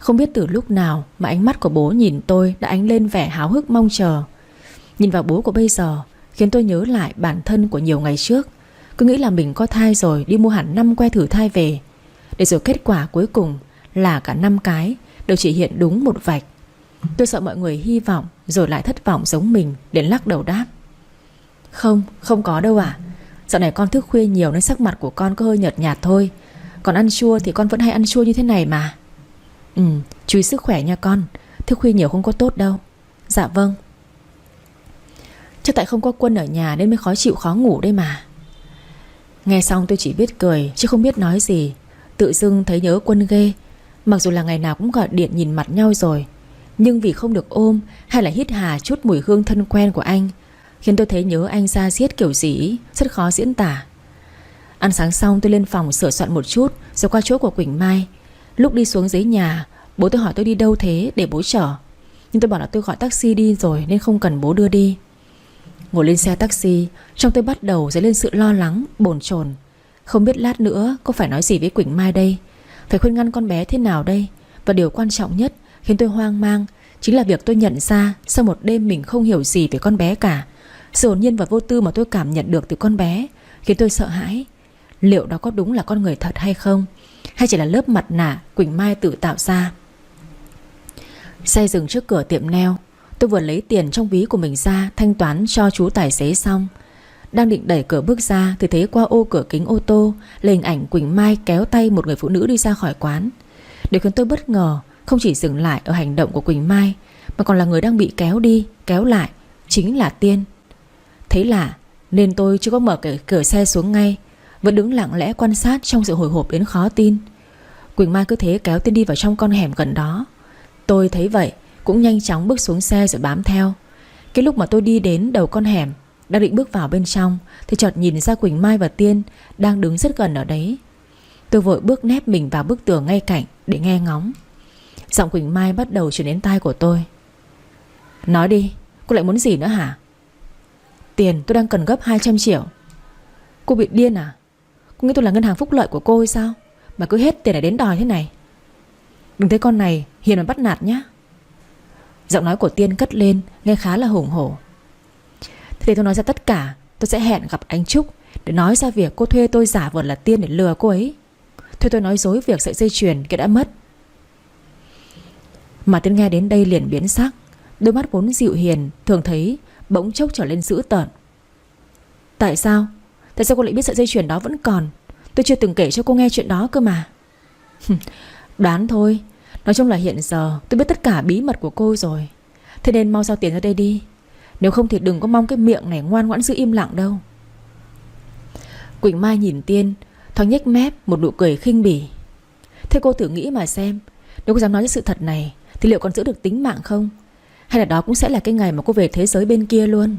Không biết từ lúc nào mà ánh mắt của bố nhìn tôi đã ánh lên vẻ háo hức mong chờ. Nhìn vào bố của bây giờ khiến tôi nhớ lại bản thân của nhiều ngày trước. Cứ nghĩ là mình có thai rồi đi mua hẳn năm que thử thai về, để rồi kết quả cuối cùng là cả năm cái đều chỉ hiện đúng một vạch. Tôi sợ mọi người hy vọng rồi lại thất vọng giống mình, để lắc đầu đáp: Không, không có đâu ạ. Dạo này con thức khuya nhiều nên sắc mặt của con có hơi nhợt nhạt thôi. Còn ăn chua thì con vẫn hay ăn chua như thế này mà. Ừ, chú ý sức khỏe nha con. Thức khuya nhiều không có tốt đâu. Dạ vâng. Chắc tại không có Quân ở nhà nên mới khó chịu khó ngủ đây mà. Nghe xong tôi chỉ biết cười chứ không biết nói gì. Tự dưng thấy nhớ Quân ghê. Mặc dù là ngày nào cũng gọi điện nhìn mặt nhau rồi, nhưng vì không được ôm hay là hít hà chút mùi hương thân quen của anh, khiến tôi thấy nhớ anh ra diết kiểu gì rất khó diễn tả. Ăn sáng xong tôi lên phòng sửa soạn một chút rồi qua chỗ của Quỳnh Mai. Lúc đi xuống dưới nhà, bố tôi hỏi tôi đi đâu thế để bố chở, nhưng tôi bảo là tôi gọi taxi đi rồi nên không cần bố đưa đi. Ngồi lên xe taxi, trong tôi bắt đầu dấy lên sự lo lắng, bồn chồn. Không biết lát nữa có phải nói gì với Quỳnh Mai đây, phải khuyên ngăn con bé thế nào đây. Và điều quan trọng nhất khiến tôi hoang mang chính là việc tôi nhận ra sau một đêm mình không hiểu gì về con bé cả. Sự hồn nhiên và vô tư mà tôi cảm nhận được từ con bé khiến tôi sợ hãi. Liệu đó có đúng là con người thật hay không, hay chỉ là lớp mặt nạ Quỳnh Mai tự tạo ra. Xe dừng trước cửa tiệm nail. Tôi vừa lấy tiền trong ví của mình ra thanh toán cho chú tài xế xong, đang định đẩy cửa bước ra thì thấy qua ô cửa kính ô tô là hình ảnh Quỳnh Mai kéo tay một người phụ nữ đi ra khỏi quán. Điều khiến tôi bất ngờ không chỉ dừng lại ở hành động của Quỳnh Mai, mà còn là người đang bị kéo đi kéo lại chính là Tiên. Thấy lạ nên tôi chưa có mở cửa, cửa xe xuống ngay, vẫn đứng lặng lẽ quan sát trong sự hồi hộp đến khó tin. Quỳnh Mai cứ thế kéo Tiên đi vào trong con hẻm gần đó. Tôi thấy vậy cũng nhanh chóng bước xuống xe rồi bám theo. Cái lúc mà tôi đi đến đầu con hẻm, đang định bước vào bên trong, thì chợt nhìn ra Quỳnh Mai và Tiên đang đứng rất gần ở đấy. Tôi vội bước nép mình vào bức tường ngay cạnh để nghe ngóng. Giọng Quỳnh Mai bắt đầu truyền đến tai của tôi: Nói đi, cô lại muốn gì nữa hả? Tiền tôi đang cần gấp hai trăm triệu. Cô bị điên à? Cô nghĩ tôi là ngân hàng phúc lợi của cô hay sao mà cứ hết tiền để đến đòi thế này? Đừng thấy con này hiền mà bắt nạt nhá. Giọng nói của Tiên cất lên nghe khá là hùng hổ. Thế thì tôi nói ra tất cả. Tôi sẽ hẹn gặp anh Trúc để nói ra việc cô thuê tôi giả vờ là Tiên để lừa cô ấy. Thuê tôi nói dối việc sợi dây chuyền kia đã mất. Mà Tiên nghe đến đây liền biến sắc. Đôi mắt vốn dịu hiền thường thấy bỗng chốc trở lên dữ tợn. Tại sao? Tại sao cô lại biết sợi dây chuyền đó vẫn còn? Tôi chưa từng kể cho cô nghe chuyện đó cơ mà. Đoán thôi. Nói chung là hiện giờ tôi biết tất cả bí mật của cô rồi. Thế nên mau giao tiền ra đây đi. Nếu không thì đừng có mong cái miệng này ngoan ngoãn giữ im lặng đâu. Quỳnh Mai nhìn Tiên, thoáng nhếch mép một nụ cười khinh bỉ. Thế cô thử nghĩ mà xem, nếu cô dám nói cái sự thật này thì liệu còn giữ được tính mạng không? Hay là đó cũng sẽ là cái ngày mà cô về thế giới bên kia luôn?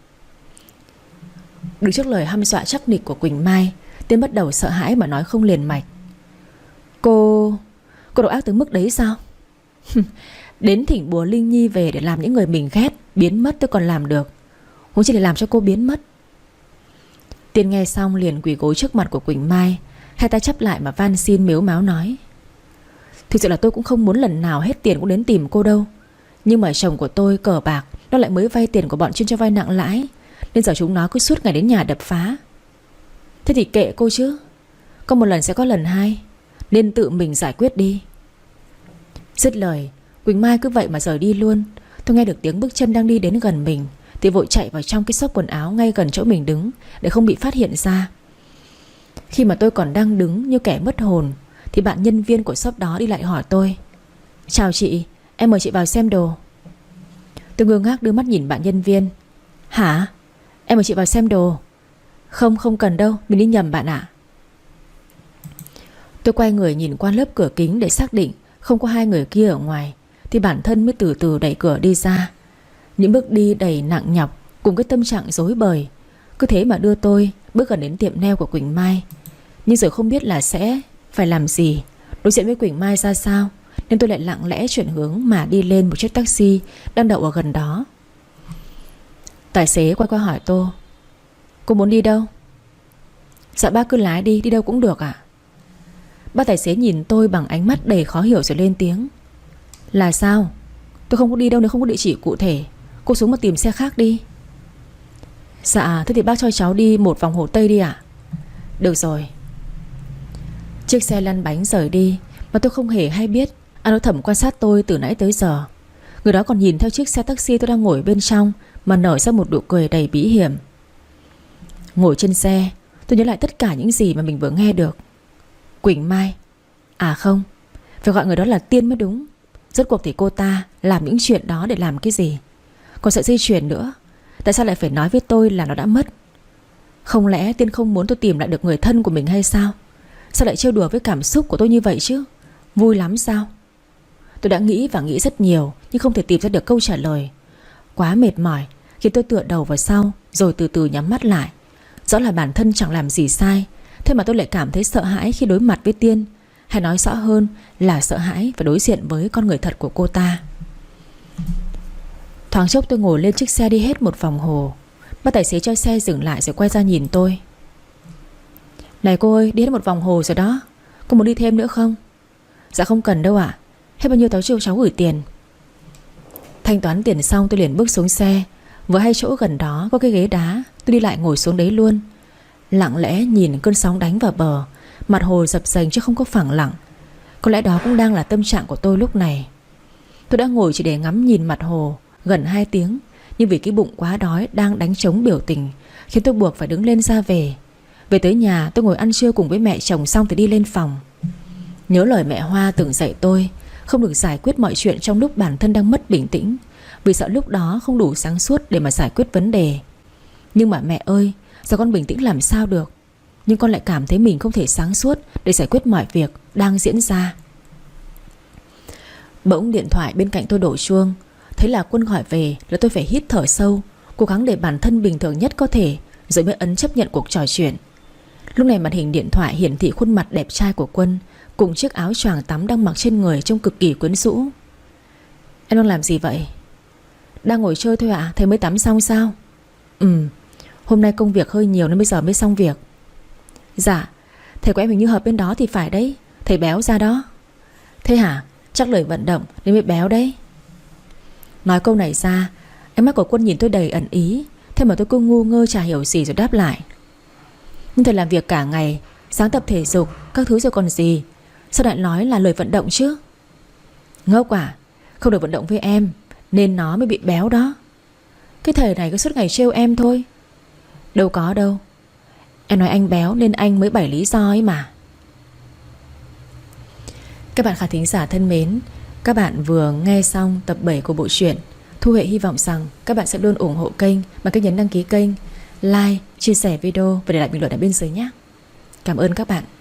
Đứng trước lời hăm dọa chắc nịch của Quỳnh Mai, Tiên bắt đầu sợ hãi mà nói không liền mạch. Cô... Cô độc ác tới mức đấy sao? Đến thỉnh bùa Linh Nhi về để làm những người mình ghét biến mất tôi còn làm được, huống chỉ để làm cho cô biến mất. Tiên nghe xong liền quỳ gối trước mặt của Quỳnh Mai, hai tay chắp lại mà van xin mếu máo nói: Thực sự là tôi cũng không muốn lần nào hết tiền cũng đến tìm cô đâu. Nhưng mà chồng của tôi cờ bạc, nó lại mới vay tiền của bọn chuyên cho vay nặng lãi, nên giờ chúng nó cứ suốt ngày đến nhà đập phá. Thế thì kệ cô chứ, có một lần sẽ có lần hai, nên tự mình giải quyết đi. Dứt lời, Quỳnh Mai cứ vậy mà rời đi luôn. Tôi nghe được tiếng bước chân đang đi đến gần mình thì vội chạy vào trong cái xốc quần áo ngay gần chỗ mình đứng để không bị phát hiện ra. Khi mà tôi còn đang đứng như kẻ mất hồn thì bạn nhân viên của shop đó đi lại hỏi tôi: Chào chị, em mời chị vào xem đồ. Tôi ngơ ngác đưa mắt nhìn bạn nhân viên. Hả? Em mời chị vào xem đồ? Không, không cần đâu, mình đi nhầm bạn ạ. Tôi quay người nhìn qua lớp cửa kính để xác định không có hai người kia ở ngoài thì bản thân mới từ từ đẩy cửa đi ra. Những bước đi đầy nặng nhọc cùng cái tâm trạng rối bời cứ thế mà đưa tôi bước gần đến tiệm nail của Quỳnh Mai. Nhưng rồi không biết là sẽ phải làm gì, đối diện với Quỳnh Mai ra sao, nên tôi lại lặng lẽ chuyển hướng mà đi lên một chiếc taxi đang đậu ở gần đó. Tài xế quay qua hỏi tôi: Cô muốn đi đâu? Dạ bác cứ lái đi, đi đâu cũng được ạ. Bác tài xế nhìn tôi bằng ánh mắt đầy khó hiểu rồi lên tiếng: Là sao? Tôi không có đi đâu nếu không có địa chỉ cụ thể. Cô xuống mà tìm xe khác đi. Dạ thế thì bác cho cháu đi một vòng Hồ Tây đi ạ. Được rồi. Chiếc xe lăn bánh rời đi mà tôi không hề hay biết anh đã thầm quan sát tôi từ nãy tới giờ. Người đó còn nhìn theo chiếc xe taxi tôi đang ngồi bên trong mà nở ra một nụ cười đầy bí hiểm. Ngồi trên xe, tôi nhớ lại tất cả những gì mà mình vừa nghe được. Quỳnh Mai. À không, phải gọi người đó là Tiên mới đúng. Rốt cuộc thì cô ta làm những chuyện đó để làm cái gì? Còn sợi dây chuyền nữa, tại sao lại phải nói với tôi là nó đã mất? Không lẽ Tiên không muốn tôi tìm lại được người thân của mình hay sao? Sao lại trêu đùa với cảm xúc của tôi như vậy chứ? Vui lắm sao? Tôi đã nghĩ và nghĩ rất nhiều nhưng không thể tìm ra được câu trả lời. Quá mệt mỏi khiến tôi tựa đầu vào sau rồi từ từ nhắm mắt lại. Rõ là bản thân chẳng làm gì sai, thế mà tôi lại cảm thấy sợ hãi khi đối mặt với Tiên. Hay nói rõ hơn là sợ hãi và đối diện với con người thật của cô ta. Thoáng chốc tôi ngồi lên chiếc xe đi hết một vòng hồ. Bác tài xế cho xe dừng lại rồi quay ra nhìn tôi. Này cô ơi, đi hết một vòng hồ rồi đó. Cô muốn đi thêm nữa không? Dạ không cần đâu ạ. Hết bao nhiêu cháu chiêu cháu gửi tiền. Thanh toán tiền xong tôi liền bước xuống xe. Vừa hay chỗ gần đó có cái ghế đá, tôi đi lại ngồi xuống đấy luôn. Lặng lẽ nhìn cơn sóng đánh vào bờ. Mặt hồ dập dềnh chứ không có phẳng lặng. Có lẽ đó cũng đang là tâm trạng của tôi lúc này. Tôi đã ngồi chỉ để ngắm nhìn mặt hồ gần hai tiếng, nhưng vì cái bụng quá đói đang đánh trống biểu tình khiến tôi buộc phải đứng lên ra về. Về tới nhà tôi ngồi ăn trưa cùng với mẹ chồng xong thì đi lên phòng. Nhớ lời mẹ Hoa từng dạy tôi không được giải quyết mọi chuyện trong lúc bản thân đang mất bình tĩnh, vì sợ lúc đó không đủ sáng suốt để mà giải quyết vấn đề. Nhưng mà mẹ ơi, giờ con bình tĩnh làm sao được? Nhưng con lại cảm thấy mình không thể sáng suốt để giải quyết mọi việc đang diễn ra. Bỗng điện thoại bên cạnh tôi đổ chuông. Thấy là Quân gọi về là tôi phải hít thở sâu, cố gắng để bản thân bình thường nhất có thể, rồi mới ấn chấp nhận cuộc trò chuyện. Lúc này màn hình điện thoại hiển thị khuôn mặt đẹp trai của Quân cùng chiếc áo choàng tắm đang mặc trên người trông cực kỳ quyến rũ. Em đang làm gì vậy? Đang ngồi chơi thôi ạ. À? Thầy mới tắm xong sao? Ừ, hôm nay công việc hơi nhiều nên bây giờ mới xong việc. Dạ, thầy của em hình như hợp bên đó thì phải đấy. Thầy béo ra đó. Thế hả? Chắc lời vận động nên mới béo đấy. Nói câu này ra, ánh mắt của Quân nhìn tôi đầy ẩn ý. Thế mà tôi cứ ngu ngơ chả hiểu gì rồi đáp lại. Nhưng thầy làm việc cả ngày, sáng tập thể dục các thứ rồi còn gì, sao lại nói là lời vận động chứ? Ngốc à, không được vận động với em nên nó mới bị béo đó. Cái thầy này cứ suốt ngày trêu em thôi. Đâu có đâu. Em nói anh béo nên anh mới bày lý do ấy mà. Các bạn khán thính giả thân mến, các bạn vừa nghe xong tập bảy của bộ truyện. Thu Huệ hy vọng rằng các bạn sẽ luôn ủng hộ kênh bằng cách nhấn đăng ký kênh, like, chia sẻ video và để lại bình luận ở bên dưới nhé. Cảm ơn các bạn.